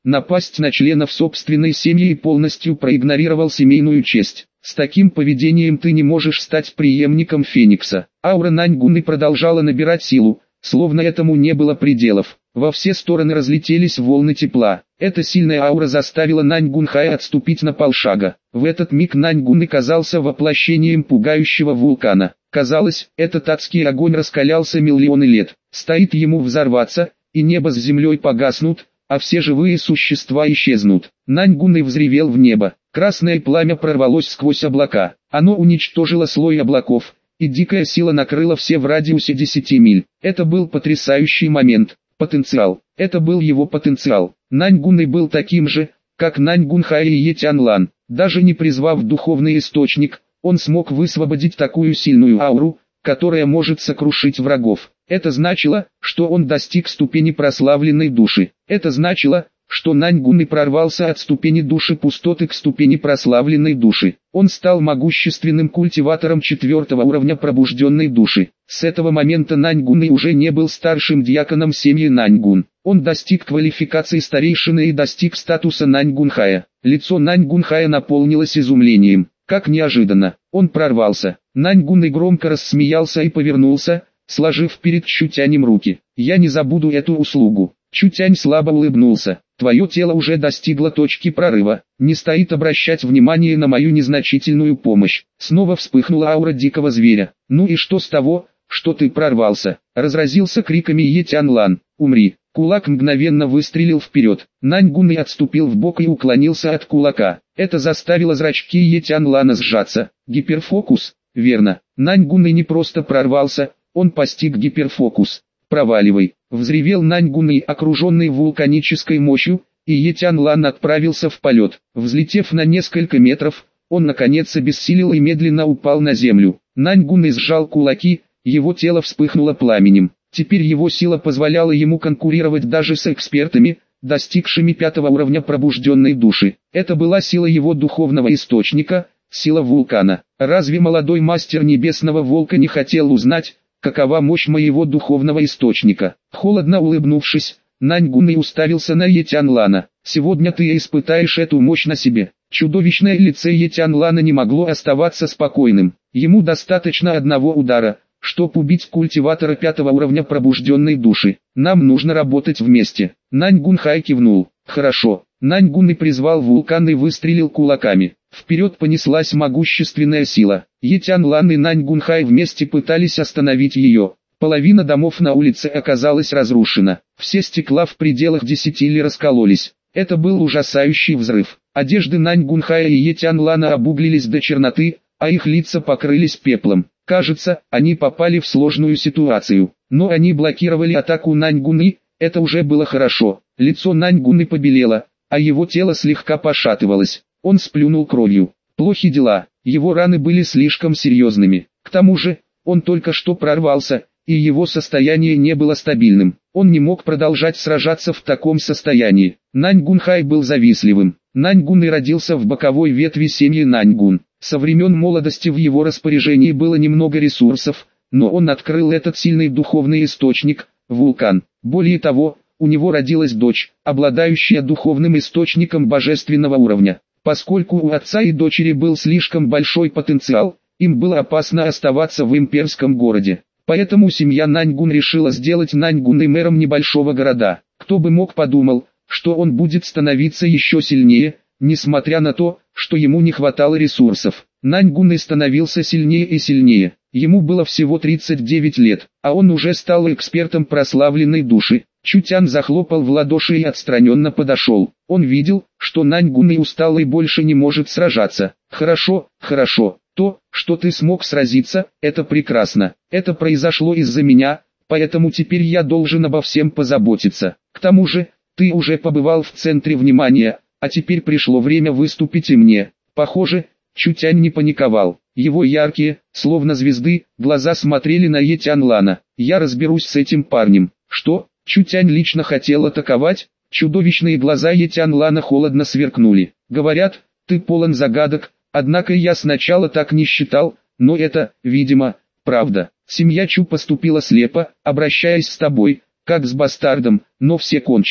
напасть на членов собственной семьи и полностью проигнорировал семейную честь. С таким поведением ты не можешь стать преемником Феникса. Аура Наньгуны продолжала набирать силу, словно этому не было пределов. Во все стороны разлетелись волны тепла. Эта сильная аура заставила Наньгунхая отступить на полшага. В этот миг Наньгун казался воплощением пугающего вулкана. Казалось, этот адский огонь раскалялся миллионы лет. Стоит ему взорваться, и небо с землей погаснут, а все живые существа исчезнут. Наньгун взревел в небо. Красное пламя прорвалось сквозь облака. Оно уничтожило слой облаков, и дикая сила накрыла все в радиусе 10 миль. Это был потрясающий момент. Потенциал. Это был его потенциал. Наньгун был таким же, как Наньгунхай и Етянлан. Даже не призвав духовный источник, он смог высвободить такую сильную ауру, которая может сокрушить врагов. Это значило, что он достиг ступени прославленной души. Это значило, что Наньгун прорвался от ступени души пустоты к ступени прославленной души. Он стал могущественным культиватором 4-го уровня пробужденной души. С этого момента Наньгун уже не был старшим диаконом семьи Наньгун. Он достиг квалификации старейшины и достиг статуса Наньгунхая. Лицо Наньгунхая наполнилось изумлением. Как неожиданно, он прорвался. Наньгун громко рассмеялся и повернулся, сложив перед Чутянем руки. «Я не забуду эту услугу». Чутянь слабо улыбнулся. «Твое тело уже достигло точки прорыва. Не стоит обращать внимание на мою незначительную помощь». Снова вспыхнула аура дикого зверя. «Ну и что с того, что ты прорвался?» Разразился криками Етянлан. «Умри!» Кулак мгновенно выстрелил вперед. Наньгун отступил вбок и уклонился от кулака. Это заставило зрачки Етянлана сжаться. Гиперфокус, верно. Наньгун не просто прорвался, он постиг гиперфокус. «Проваливай!» — взревел Наньгун, окруженный вулканической мощью, и Етянлан отправился в полет. Взлетев на несколько метров, он наконец обессилел и медленно упал на землю. Наньгун сжал кулаки, его тело вспыхнуло пламенем. Теперь его сила позволяла ему конкурировать даже с экспертами, достигшими 5-го уровня пробужденной души. Это была сила его духовного источника, сила вулкана. Разве молодой мастер Небесного Волка не хотел узнать, какова мощь моего духовного источника? Холодно улыбнувшись, Наньгун уставился на Етянлана. «Сегодня ты испытаешь эту мощь на себе». Чудовищное лицо Етянлана не могло оставаться спокойным. Ему достаточно одного удара, чтобы убить культиватора 5-го уровня пробужденной души. «Нам нужно работать вместе». Наньгунхай кивнул. «Хорошо». Наньгун призвал вулкан и выстрелил кулаками. Вперед понеслась могущественная сила. Етянлан и Наньгунхай вместе пытались остановить ее. Половина домов на улице оказалась разрушена. Все стекла в пределах 10 ли раскололись. Это был ужасающий взрыв. Одежды Наньгунхая и Етянлана обуглились до черноты, а их лица покрылись пеплом. Кажется, они попали в сложную ситуацию. Но они блокировали атаку Наньгуны, это уже было хорошо. Лицо Наньгуны побелело, а его тело слегка пошатывалось. Он сплюнул кровью. Плохи дела, его раны были слишком серьезными. К тому же, он только что прорвался, и его состояние не было стабильным. Он не мог продолжать сражаться в таком состоянии. Наньгунхай был завистливым. Наньгун родился в боковой ветви семьи Наньгун. Со времен молодости в его распоряжении было немного ресурсов, но он открыл этот сильный духовный источник, вулкан. Более того, у него родилась дочь, обладающая духовным источником божественного уровня. Поскольку у отца и дочери был слишком большой потенциал, им было опасно оставаться в имперском городе. Поэтому семья Наньгун решила сделать Наньгун мэром небольшого города. Кто бы мог подумал, что он будет становиться еще сильнее, несмотря на то, что ему не хватало ресурсов. Наньгун становился сильнее и сильнее. Ему было всего 39 лет, а он уже стал экспертом прославленной души. Чутян захлопал в ладоши и отстраненно подошел. Он видел, что Наньгун устал и больше не может сражаться. «Хорошо, хорошо. То, что ты смог сразиться, это прекрасно. Это произошло из-за меня, поэтому теперь я должен обо всем позаботиться. К тому же, ты уже побывал в центре внимания, а теперь пришло время выступить и мне». Похоже, Чутянь не паниковал. Его яркие, словно звезды, глаза смотрели на Етянлана. «Я разберусь с этим парнем». «Что?» Чутянь лично хотел атаковать? Чудовищные глаза Етянлана холодно сверкнули. «Говорят, ты полон загадок, однако я сначала так не считал, но это, видимо, правда. Семья Чу поступила слепо, обращаясь с тобой, как с бастардом, но все кончено.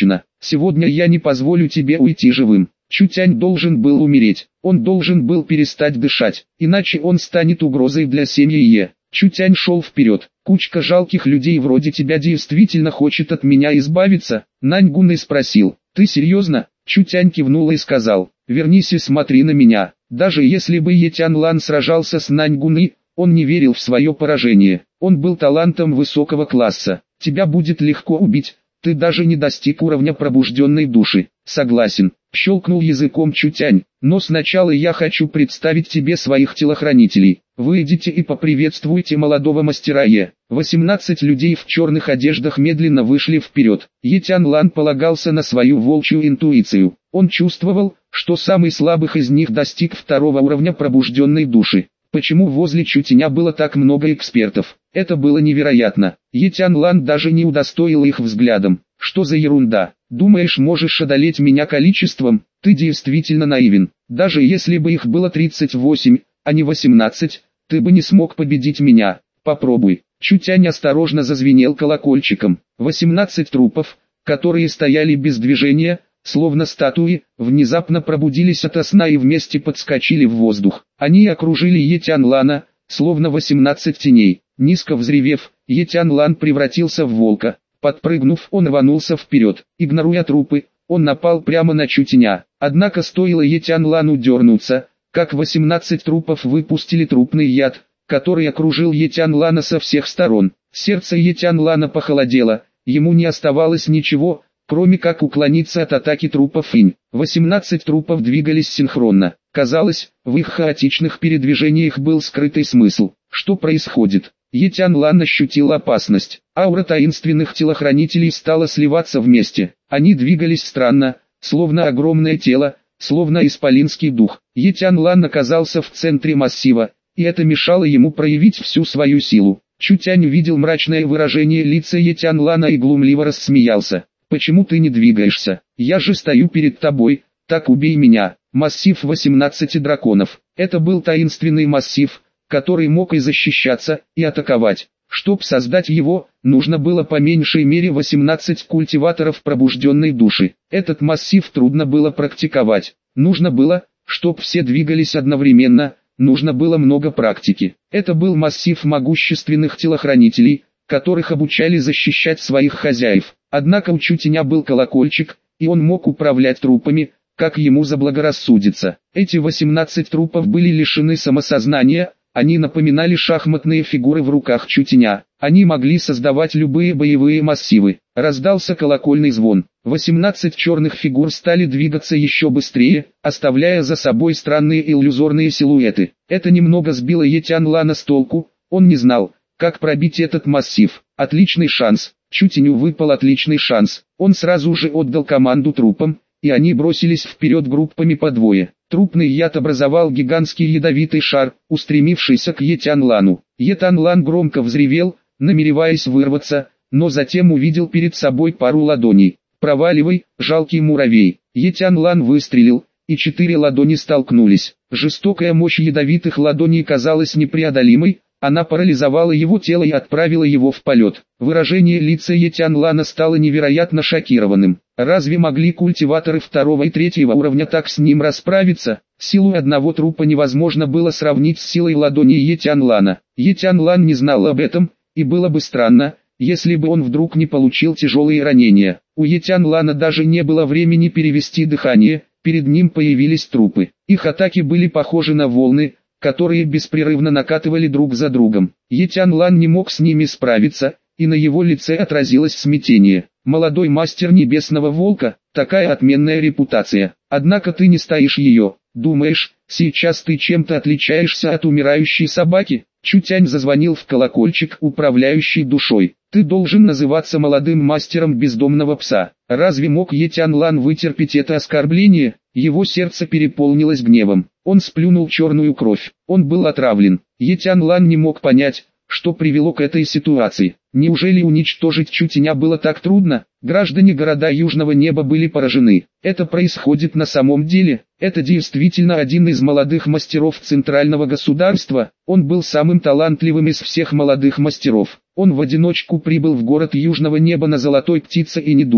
Сегодня я не позволю тебе уйти живым. Чутянь должен был умереть, он должен был перестать дышать, иначе он станет угрозой для семьи Е. Чутянь шел вперед. Кучка жалких людей вроде тебя действительно хочет от меня избавиться? Наньгунэй спросил. Ты серьезно? Чутянь кивнул и сказал. Вернись и смотри на меня. Даже если бы Е Тяньлан сражался с Наньгунэй, он не верил в свое поражение. Он был талантом высокого класса. Тебя будет легко убить. Ты даже не достиг уровня пробужденной души. Согласен. Щелкнул языком Чутянь. Но сначала я хочу представить тебе своих телохранителей. Выйдите и поприветствуйте молодого мастера Е. 18 людей в черных одеждах медленно вышли вперед. Е Тяньлан полагался на свою волчью интуицию. Он чувствовал, что самый слабых из них достиг второго уровня пробужденной души. Почему возле Чутяня было так много экспертов? Это было невероятно. Е Тяньлан даже не удостоил их взглядом. Что за ерунда? Думаешь, можешь одолеть меня количеством? Ты действительно наивен. Даже если бы их было 38, а не 18, ты бы не смог победить меня. Попробуй. Чутянь осторожно зазвенел колокольчиком. 18 трупов, которые стояли без движения, словно статуи, внезапно пробудились ото сна и вместе подскочили в воздух. Они окружили Е Тяньлана, словно 18 теней. Низко взревев, Е Тяньлан превратился в волка. Подпрыгнув, он рванулся вперед. Игноруя трупы, он напал прямо на Чутяня. Однако стоило Е Тяньлану дернуться, как 18 трупов выпустили трупный яд, который окружил Е Тяньлана со всех сторон. Сердце Е Тяньлана похолодело, ему не оставалось ничего, кроме как уклониться от атаки трупов инь. 18 трупов двигались синхронно. Казалось, в их хаотичных передвижениях был скрытый смысл. Что происходит? Е Тяньлан ощутил опасность. Аура таинственных телохранителей стала сливаться вместе. Они двигались странно, словно огромное тело, словно исполинский дух. Е Тяньлан оказался в центре массива, и это мешало ему проявить всю свою силу. Чутянь увидел мрачное выражение лица Е Тяньлана и глумливо рассмеялся. «Почему ты не двигаешься? Я же стою перед тобой, так убей меня». Массив 18 драконов. Это был таинственный массив, который мог и защищаться, и атаковать. Чтоб создать его, нужно было по меньшей мере 18 культиваторов пробужденной души. Этот массив трудно было практиковать. Нужно было, чтоб все двигались одновременно, нужно было много практики. Это был массив могущественных телохранителей, которых обучали защищать своих хозяев. Однако у Чутяня был колокольчик, и он мог управлять трупами, как ему заблагорассудится. Эти 18 трупов были лишены самосознания, они напоминали шахматные фигуры в руках Чутяня. Они могли создавать любые боевые массивы. Раздался колокольный звон. 18 черных фигур стали двигаться еще быстрее, оставляя за собой странные иллюзорные силуэты. Это немного сбило Е Тяньлана с толку, он не знал, как пробить этот массив. Отличный шанс. Чутяню выпал отличный шанс. Он сразу же отдал команду трупам, и они бросились вперед группами по двое. Трупный яд образовал гигантский ядовитый шар, устремившийся к Е Тяньлану. Е Тяньлан громко взревел, намереваясь вырваться, но затем увидел перед собой пару ладоней. «Проваливай, жалкий муравей!» Е Тяньлан выстрелил, и 4 ладони столкнулись. Жестокая мощь ядовитых ладоней казалась непреодолимой, она парализовала его тело и отправила его в полет. Выражение лица Е Тяньлана стало невероятно шокированным. Разве могли культиваторы второго и третьего уровня так с ним расправиться? Силу одного трупа невозможно было сравнить с силой ладони Е Тяньлана. Е Тяньлан не знал об этом, и было бы странно, если бы он вдруг не получил тяжелые ранения. У Е Тяньлана даже не было времени перевести дыхание, перед ним появились трупы. Их атаки были похожи на волны, которые беспрерывно накатывали друг за другом. Е Тяньлан не мог с ними справиться, и на его лице отразилось смятение. «Молодой мастер Небесного Волка, такая отменная репутация, однако ты не стоишь ее. Думаешь, сейчас ты чем-то отличаешься от умирающей собаки?» Чутянь зазвонил в колокольчик, управляющий душой. «Ты должен называться молодым мастером бездомного пса». Разве мог Е Тяньлан вытерпеть это оскорбление? Его сердце переполнилось гневом. Он сплюнул черную кровь. Он был отравлен. Е Тяньлан не мог понять, что привело к этой ситуации. Неужели уничтожить Чутяня было так трудно? Граждане города Южного Неба были поражены. Это происходит на самом деле. Это действительно один из молодых мастеров Центрального государства. Он был самым талантливым из всех молодых мастеров. Он в одиночку прибыл в город Южного Неба на Золотой Птице и не думал,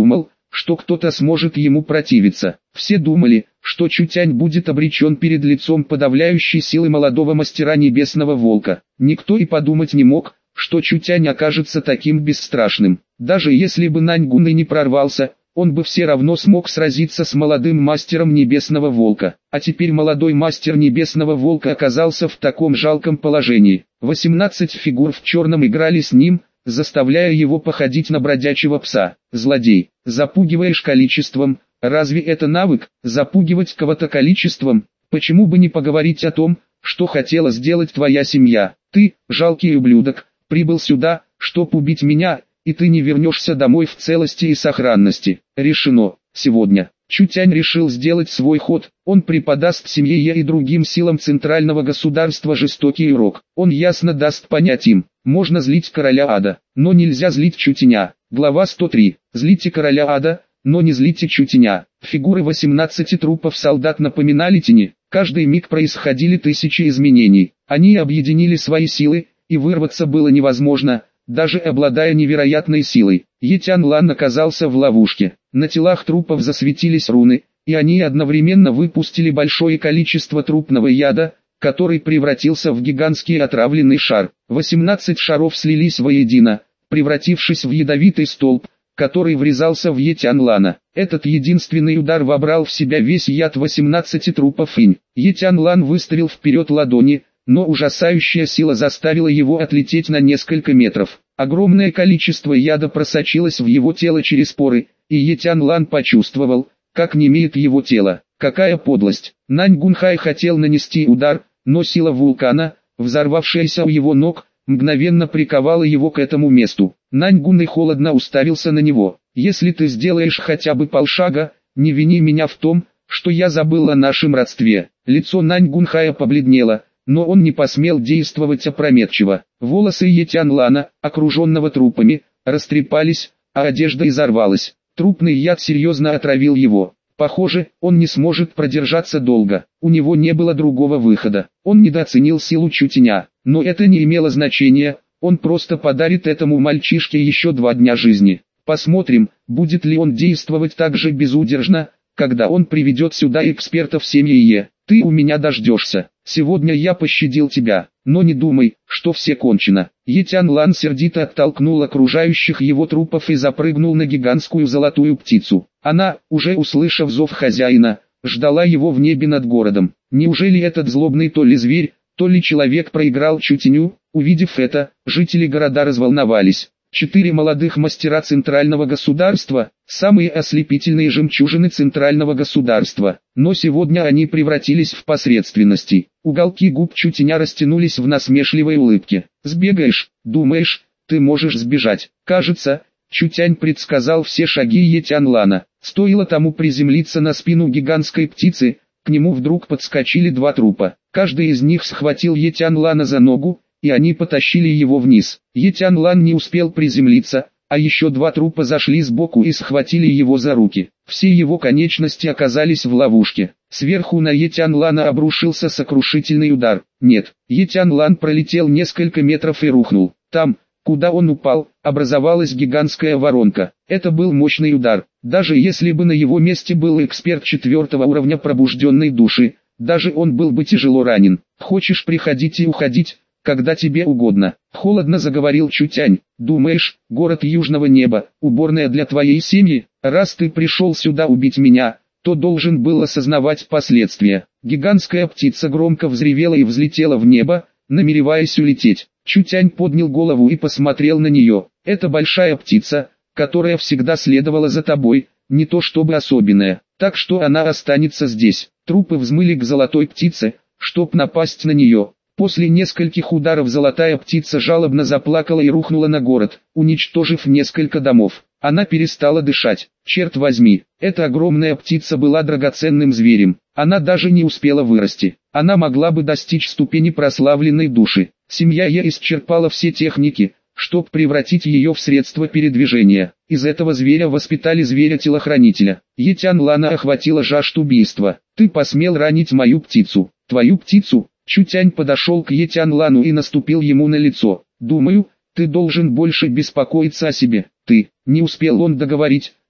что кто-то сможет ему противиться. Все думали, что Чутянь будет обречен перед лицом подавляющей силы молодого мастера Небесного Волка. Никто и подумать не мог, что Чутянь окажется таким бесстрашным. Даже если бы Наньгун и не прорвался, он бы все равно смог сразиться с молодым мастером Небесного Волка. А теперь молодой мастер Небесного Волка оказался в таком жалком положении. 18 фигур в черном играли с ним, заставляя его походить на бродячего пса. Злодей, запугиваешь количеством, разве это навык, запугивать кого-то количеством? Почему бы не поговорить о том, что хотела сделать твоя семья? Ты, жалкий ублюдок, прибыл сюда, чтоб убить меня, и ты не вернешься домой в целости и сохранности. Решено. Сегодня Чутянь решил сделать свой ход. Он преподаст семье и другим силам центрального государства жестокий урок. Он ясно даст понять им: можно злить короля ада, но нельзя злить Чутяня. Глава 103. Злите короля ада, но не злите Чутяня. Фигуры 18 трупов солдат напоминали тени. Каждый миг происходили тысячи изменений. Они объединили свои силы, и вырваться было невозможно, даже обладая невероятной силой. Етян Лан оказался в ловушке. На телах трупов засветились руны, и они одновременно выпустили большое количество трупного яда, который превратился в гигантский отравленный шар. 18 шаров слились воедино, превратившись в ядовитый столб, который врезался в Етян Лана. Этот единственный удар вобрал в себя весь яд 18 трупов инь. Етян Лан выставил вперед ладони, но ужасающая сила заставила его отлететь на несколько метров. Огромное количество яда просочилось в его тело через поры, и Етян Лан почувствовал, как немеет его тело. Какая подлость! Наньгун Хай хотел нанести удар, но сила вулкана, взорвавшаяся у его ног, мгновенно приковала его к этому месту. Наньгун и холодно уставился на него. «Если ты сделаешь хотя бы полшага, не вини меня в том, что я забыл о нашем родстве». Лицо Наньгун Хая побледнело, но он не посмел действовать опрометчиво. Волосы Етян Лана, окруженного трупами, растрепались, а одежда изорвалась. Трупный яд серьезно отравил его. Похоже, он не сможет продержаться долго. У него не было другого выхода. Он недооценил силу Чутяня, но это не имело значения. Он просто подарит этому мальчишке еще 2 дня жизни. Посмотрим, будет ли он действовать так же безудержно, когда он приведет сюда экспертов семьи. Ты у меня дождешься. Сегодня я пощадил тебя, но не думай, что все кончено. Етян Лан сердито оттолкнул окружающих его трупов и запрыгнул на гигантскую золотую птицу. Она, уже услышав зов хозяина, ждала его в небе над городом. Неужели этот злобный то ли зверь, то ли человек проиграл Чутяню? Увидев это, жители города разволновались. 4 молодых мастера центрального государства, самые ослепительные жемчужины центрального государства, но сегодня они превратились в посредственности. Уголки губ Чутяня растянулись в насмешливой улыбке. «Сбегаешь, думаешь, ты можешь сбежать?» Кажется, Чутянь предсказал все шаги Етян Лана. Стоило тому приземлиться на спину гигантской птицы, к нему вдруг подскочили 2 трупа. Каждый из них схватил Етян Лана за ногу, и они потащили его вниз. Етян Лан не успел приземлиться, а еще 2 трупа зашли сбоку и схватили его за руки. Все его конечности оказались в ловушке. Сверху на Етян Лана обрушился сокрушительный удар. Нет, Етян Лан пролетел несколько метров и рухнул. Там, куда он упал, образовалась гигантская воронка. Это был мощный удар. Даже если бы на его месте был эксперт 4-го уровня пробужденной души, даже он был бы тяжело ранен. «Хочешь приходить и уходить, когда тебе угодно», — холодно заговорил Чутянь. «Думаешь, город Южного Неба, уборная для твоей семьи? Раз ты пришел сюда убить меня, то должен был осознавать последствия». Гигантская птица громко взревела и взлетела в небо, намереваясь улететь. Чутянь поднял голову и посмотрел на нее. «Это большая птица, которая всегда следовала за тобой, не то чтобы особенная, так что она останется здесь». Трупы взмыли к золотой птице, чтоб напасть на нее. После нескольких ударов золотая птица жалобно заплакала и рухнула на город, уничтожив несколько домов. Она перестала дышать. Черт возьми, эта огромная птица была драгоценным зверем. Она даже не успела вырасти. Она могла бы достичь ступени прославленной души. Семья Е исчерпала все техники, чтобы превратить ее в средство передвижения. Из этого зверя воспитали зверя-телохранителя. Етян Лана охватила жажда убийства. «Ты посмел ранить мою птицу». «Твою птицу?» Чутянь подошел к Етян Лану и наступил ему на лицо. «Думаю, ты должен больше беспокоиться о себе». «Ты». Не успел он договорить,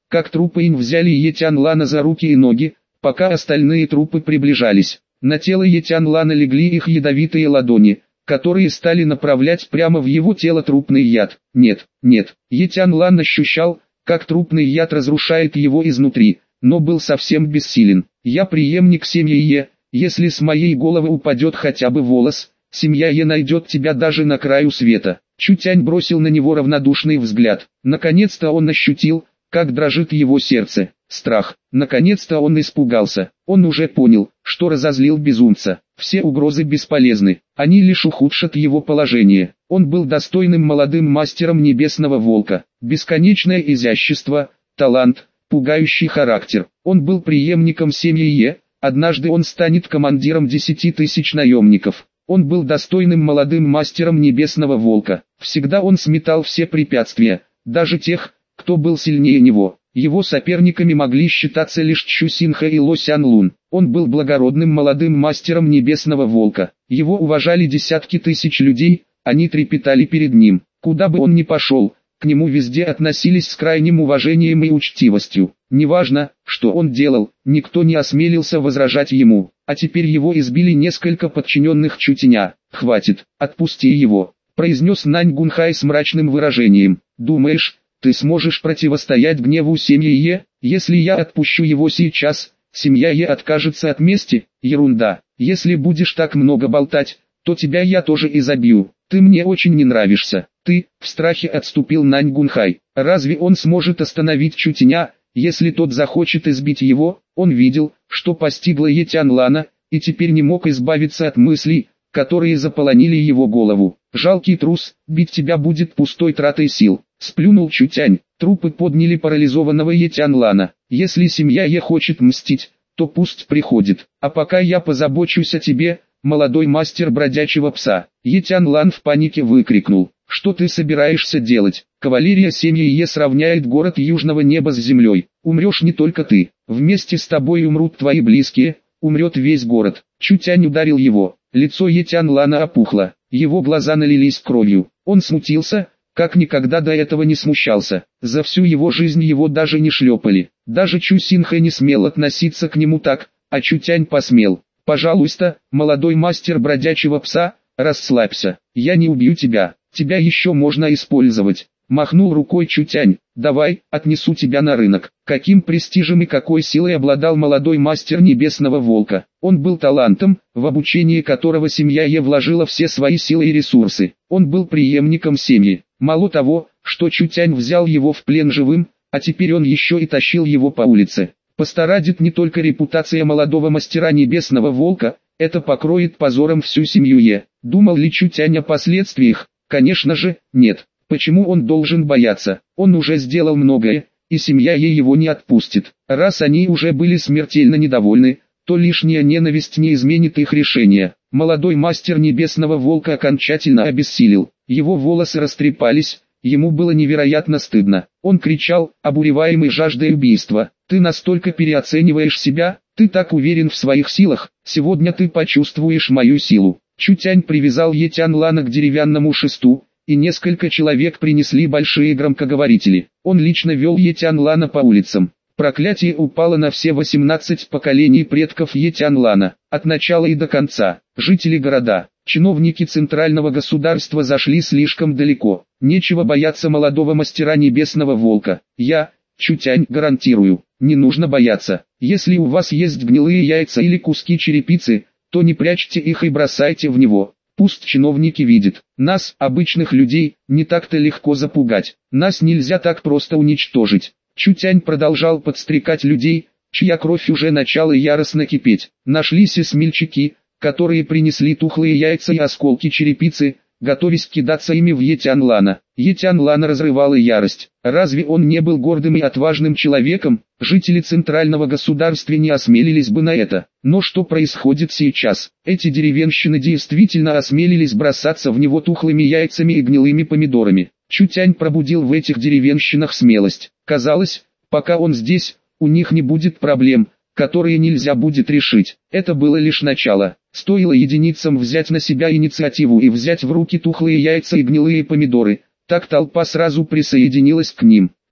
как трупы Инь взяли Етянлана за руки и ноги, пока остальные трупы приближались. На тело Етянлана легли их ядовитые ладони, которые стали направлять прямо в его тело трупный яд. Нет, нет, Етянлан ощущал, как трупный яд разрушает его изнутри, но был совсем бессилен. Я преемник семьи Е, если с моей головы упадет хотя бы волос, семья Е найдет тебя даже на краю света. Чутянь бросил на него равнодушный взгляд. Наконец-то он ощутил, как дрожит его сердце. Страх. Наконец-то он испугался. Он уже понял, что разозлил безумца. Все угрозы бесполезны. Они лишь ухудшат его положение. Он был достойным молодым мастером Небесного Волка. Бесконечное изящество, талант, пугающий характер. Он был преемником семьи Е. Однажды он станет командиром 10 тысяч наемников. Он был достойным молодым мастером Небесного Волка. Всегда он сметал все препятствия, даже тех, кто был сильнее него. Его соперниками могли считаться лишь Чу Синха и Ло Сян Лун. Он был благородным молодым мастером Небесного Волка. Его уважали десятки тысяч людей, они трепетали перед ним. Куда бы он ни пошел, к нему везде относились с крайним уважением и учтивостью. Неважно, что он делал, никто не осмелился возражать ему. А теперь его избили несколько подчиненных Чутяня. «Хватит, отпусти его», произнес Нань Гунхай с мрачным выражением. «Думаешь, ты сможешь противостоять гневу семьи Е? Если я отпущу его сейчас, семья Е откажется от мести? Ерунда. Если будешь так много болтать, то тебя я тоже изобью. Ты мне очень не нравишься». «Ты», в страхе отступил Нань Гунхай. «Разве он сможет остановить Чутяня, если тот захочет избить его?» Он видел, что постигло Етянлана, и теперь не мог избавиться от мыслей, которые заполонили его голову. «Жалкий трус, бить тебя будет пустой тратой сил», — сплюнул Чутянь. Трупы подняли парализованного Етянлана. «Если семья Е хочет мстить, то пусть приходит, а пока я позабочусь о тебе, молодой мастер бродячего пса». Етянлан в панике выкрикнул. «Что ты собираешься делать? Кавалерия семьи Е сравняет город южного неба с землей. Умрешь не только ты, вместе с тобой умрут твои близкие, умрет весь город». Чутянь ударил его. Лицо Етянлана опухло, его глаза налились кровью. Он смутился, как никогда до этого не смущался. За всю его жизнь его даже не шлепали. Даже Чу Синхэ не смел относиться к нему так, а Чутянь посмел. «Пожалуйста, молодой мастер бродячего пса, расслабься, я не убью тебя, тебя еще можно использовать», — махнул рукой Чутянь. «Давай, отнесу тебя на рынок». Каким престижем и какой силой обладал молодой мастер Небесного Волка. Он был талантом, в обучении которого семья Е вложила все свои силы и ресурсы. Он был преемником семьи. Мало того, что Чутянь взял его в плен живым, а теперь он еще и тащил его по улице. Пострадает не только репутация молодого мастера Небесного Волка, это покроет позором всю семью Е. Думал ли Чутянь о последствиях? Конечно же, нет. Почему он должен бояться? Он уже сделал многое, и семья Е его не отпустит. Раз они уже были смертельно недовольны, то лишняя ненависть не изменит их решение. Молодой мастер Небесного Волка окончательно обессилел. Его волосы растрепались, ему было невероятно стыдно. Он кричал, обуреваемый жаждой убийства. «Ты настолько переоцениваешь себя, ты так уверен в своих силах, сегодня ты почувствуешь мою силу». Чутянь привязал Етянлана к деревянному шесту, и несколько человек принесли большие громкоговорители. Он лично вел Етянлана по улицам. Проклятие упало на все 18 поколений предков Етянлана, от начала и до конца. Жители города, чиновники центрального государства зашли слишком далеко. Нечего бояться молодого мастера Небесного Волка. Я, Чутянь, гарантирую, не нужно бояться. Если у вас есть гнилые яйца или куски черепицы, то не прячьте их и бросайте в него. Пусть чиновники видят, нас, обычных людей, не так-то легко запугать. Нас нельзя так просто уничтожить. Чутянь продолжал подстрекать людей, чья кровь уже начала яростно кипеть. Нашлись и смельчаки, которые принесли тухлые яйца и осколки черепицы, готовясь кидаться ими в Етянлана. Етянлана разрывала ярость. Разве он не был гордым и отважным человеком? Жители центрального государства не осмелились бы на это. Но что происходит сейчас? Эти деревенщины действительно осмелились бросаться в него тухлыми яйцами и гнилыми помидорами. Чутянь пробудил в этих деревенщинах смелость. Казалось, пока он здесь, у них не будет проблем, которые нельзя будет решить. Это было лишь начало. Стоило единицам взять на себя инициативу и взять в руки тухлые яйца и гнилые помидоры, так толпа сразу присоединилась к ним.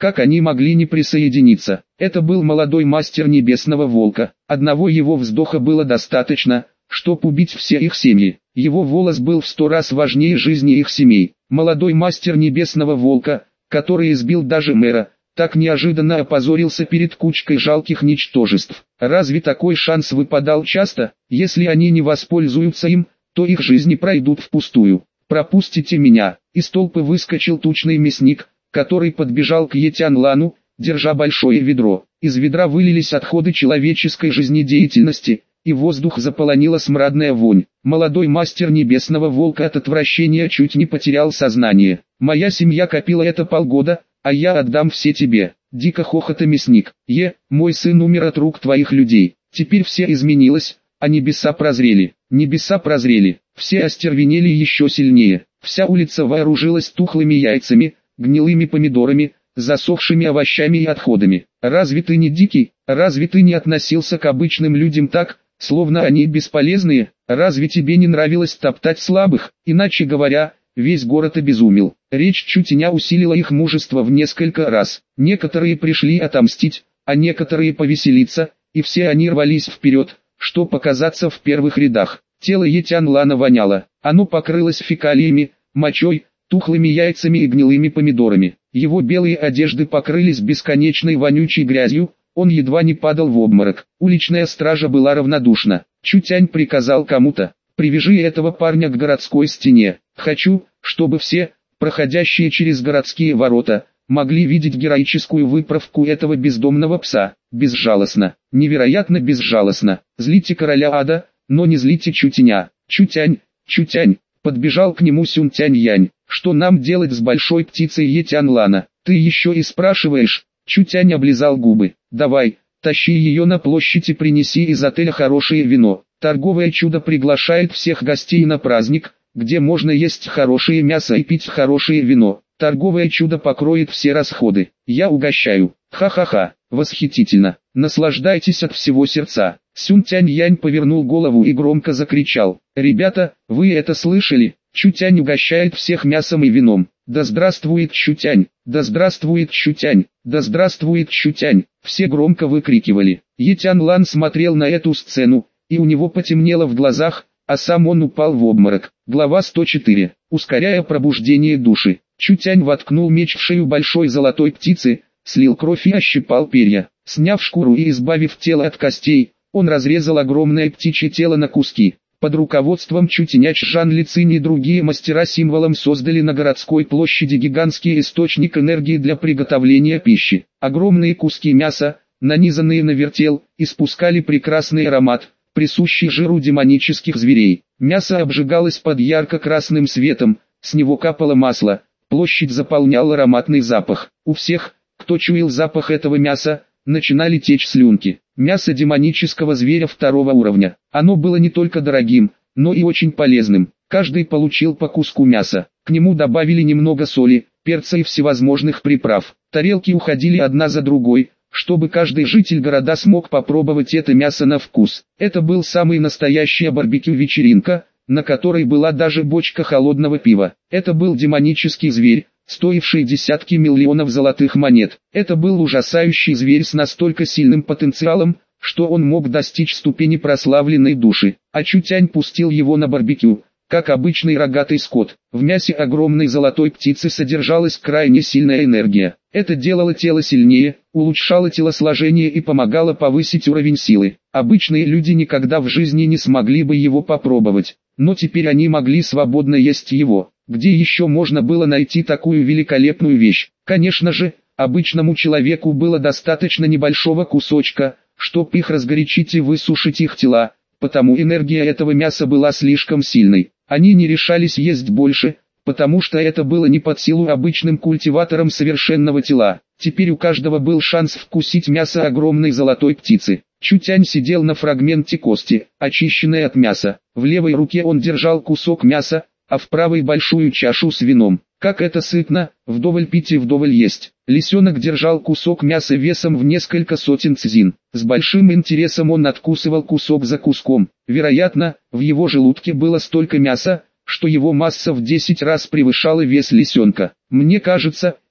Как они могли не присоединиться? Это был молодой мастер Небесного Волка. Одного его вздоха было достаточно, чтоб убить все их семьи. Его волос был в 100 раз важнее жизни их семей. Молодой мастер Небесного Волка, который избил даже мэра, так неожиданно опозорился перед кучкой жалких ничтожеств. Разве такой шанс выпадал часто? Если они не воспользуются им, то их жизни пройдут впустую. «Пропустите меня!» Из толпы выскочил тучный мясник, который подбежал к Етянлану, держа большое ведро. Из ведра вылились отходы человеческой жизнедеятельности, и воздух заполонила смрадная вонь. Молодой мастер Небесного Волка от отвращения чуть не потерял сознание. «Моя семья копила это полгода, а я отдам все тебе!» Дико хохота мясник. Мой сын умер от рук твоих людей. Теперь все изменилось, а небеса прозрели. Небеса прозрели. Все остервенели еще сильнее. Вся улица вооружилась тухлыми яйцами, гнилыми помидорами, засохшими овощами и отходами. Разве ты не дикий? Разве ты не относился к обычным людям так, словно они бесполезные? Разве тебе не нравилось топтать слабых? Иначе говоря, весь город обезумел. Речь Чутеня усилила их мужество в несколько раз. Некоторые пришли отомстить, а некоторые повеселиться, и все они рвались вперед, чтобы показаться в первых рядах. Тело Етянлана воняло. Оно покрылось фекалиями, мочой, тухлыми яйцами и гнилыми помидорами. Его белые одежды покрылись бесконечной вонючей грязью, он едва не падал в обморок. Уличная стража была равнодушна. Чутянь приказал кому-то: «Привяжи этого парня к городской стене. Хочу, чтобы все, проходящие через городские ворота, могли видеть героическую выправку этого бездомного пса». Безжалостно, невероятно безжалостно. Злите короля ада, но не злите Чутеня. Чутянь, Чутянь, подбежал к нему Сюнтянь-янь. «Что нам делать с большой птицей Етянлана? Ты еще и спрашиваешь?» Чутянь облизал губы. «Давай, тащи ее на площадь и принеси из отеля хорошее вино. Торговое чудо приглашает всех гостей на праздник, где можно есть хорошее мясо и пить хорошее вино. Торговое чудо покроет все расходы. Я угощаю. Ха-ха-ха, восхитительно. Наслаждайтесь от всего сердца». Сюнтянь-янь повернул голову и громко закричал: «Ребята, вы это слышали? Чутянь угощает всех мясом и вином. Да здравствует Чутянь! Да здравствует Чутянь! Да здравствует Чутянь!» Все громко выкрикивали. Етянлан смотрел на эту сцену, и у него потемнело в глазах, а сам он упал в обморок. Глава 104. Ускоряя пробуждение души. Чутянь воткнул меч в шею большой золотой птицы, слил кровь и ощипал перья. Сняв шкуру и избавив тело от костей, он разрезал огромное птичье тело на куски. Под руководством Чутеня Чжан Лицинь и другие мастера символом создали на городской площади гигантский источник энергии для приготовления пищи. Огромные куски мяса, нанизанные на вертел, испускали прекрасный аромат, присущий жиру демонических зверей. Мясо обжигалось под ярко-красным светом, с него капало масло, площадь заполнял ароматный запах. У всех, кто чуял запах этого мяса, начинали течь слюнки. Мясо демонического зверя второго уровня. Оно было не только дорогим, но и очень полезным. Каждый получил по куску мяса. К нему добавили немного соли, перца и всевозможных приправ. Тарелки уходили одна за другой, чтобы каждый житель города смог попробовать это мясо на вкус. Это был самый настоящий барбекю-вечеринка, на которой была даже бочка холодного пива. Это был демонический зверь, стоивший десятки миллионов золотых монет. Это был ужасающий зверь с настолько сильным потенциалом, что он мог достичь ступени прославленной души. А Чутянь пустил его на барбекю, как обычный рогатый скот. В мясе огромной золотой птицы содержалась крайне сильная энергия. Это делало тело сильнее, улучшало телосложение и помогало повысить уровень силы. Обычные люди никогда в жизни не смогли бы его попробовать, но теперь они могли свободно есть его. Где еще можно было найти такую великолепную вещь? Конечно же, обычному человеку было достаточно небольшого кусочка, чтобы их разгорячить и высушить их тела, потому энергия этого мяса была слишком сильной. Они не решались есть больше, потому что это было не под силу обычным культиваторам совершенного тела. Теперь у каждого был шанс вкусить мясо огромной золотой птицы. Чутянь сидел на фрагменте кости, очищенной от мяса. В левой руке он держал кусок мяса, а в правой большую чашу с вином. Как это сытно, вдоволь пить и вдоволь есть. Лисенок держал кусок мяса весом в несколько сотен цзин. С большим интересом он откусывал кусок за куском. Вероятно, в его желудке было столько мяса, что его масса в 10 раз превышала вес лисенка. «Мне кажется,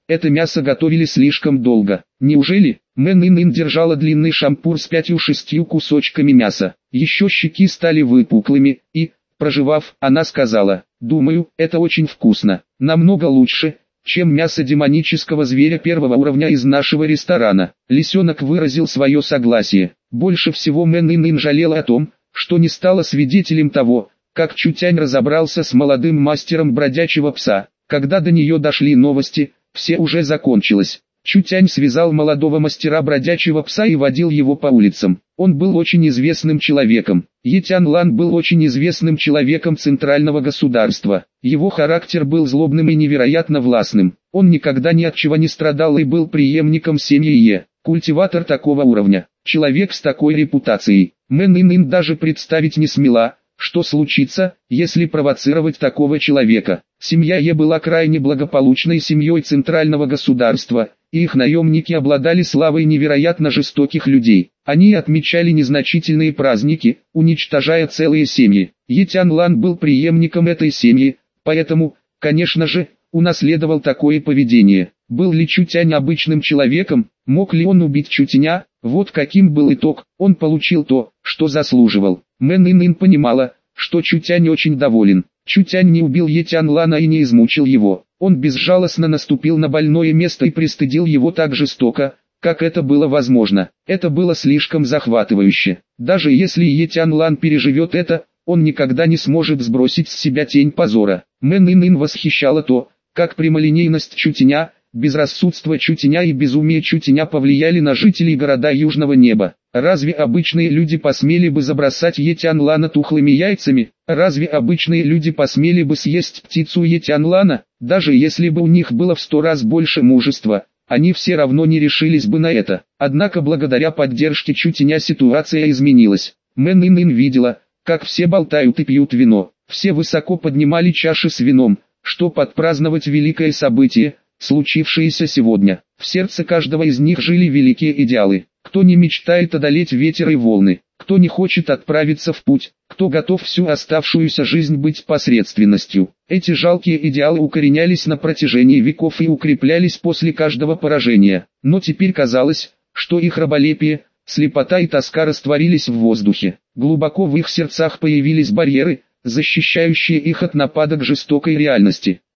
это мясо готовили слишком долго. Неужели? Мэн Ин держала длинный шампур с 5-6 кусочками мяса. Еще щеки стали выпуклыми, и, прожевав, она сказала: «Думаю, это очень вкусно. Намного лучше, чем мясо демонического зверя первого уровня из нашего ресторана». Лисенок выразил свое согласие. Больше всего Мэн Ин жалела о том, что не стала свидетелем того, как Чутянь разобрался с молодым мастером бродячего пса. Когда до нее дошли новости, все уже закончилось. Чутянь связал молодого мастера бродячего пса и водил его по улицам. Он был очень известным человеком. Е Тяньлан был очень известным человеком центрального государства. Его характер был злобным и невероятно властным. Он никогда ни от чего не страдал и был преемником семьи Е. Культиватор такого уровня, человек с такой репутацией. Мэн Ин даже представить не смела, что случится, если провоцировать такого человека. Семья Е была крайне благополучной семьей центрального государства, и их наемники обладали славой невероятно жестоких людей. Они отмечали незначительные праздники, уничтожая целые семьи. Е Тяньлан был преемником этой семьи, поэтому, конечно же, унаследовал такое поведение. Был ли Чутянь обычным человеком, мог ли он убить Чутяня? Вот каким был итог, он получил то, что заслуживал. Мэн Ин понимала, что Чутянь очень доволен. Чутянь не убил Е Тяньлана и не измучил его. Он безжалостно наступил на больное место и пристыдил его так жестоко, как это было возможно. Это было слишком захватывающе. Даже если Е Тяньлан переживет это, он никогда не сможет сбросить с себя тень позора. Мэн Ин восхищало то, как прямолинейность Чутяня, безрассудство Чутяня и безумие Чутяня повлияли на жителей города Южного Неба. Разве обычные люди посмели бы забросать Е Тяньлана тухлыми яйцами? Разве обычные люди посмели бы съесть птицу Е Тяньлана? Даже если бы у них было в 100 раз больше мужества, они все равно не решились бы на это. Однако благодаря поддержке Чутяня ситуация изменилась. Мэн Ин видела, как все болтают и пьют вино. Все высоко поднимали чаши с вином, чтобы отпраздновать великое событие, случившееся сегодня. В сердце каждого из них жили великие идеалы. Кто не мечтает одолеть ветер и волны, кто не хочет отправиться в путь, кто готов всю оставшуюся жизнь быть посредственностью. Эти жалкие идеалы укоренялись на протяжении веков и укреплялись после каждого поражения. Но теперь казалось, что их раболепие, слепота и тоска растворились в воздухе. Глубоко в их сердцах появились барьеры, защищающие их от нападок жестокой реальности.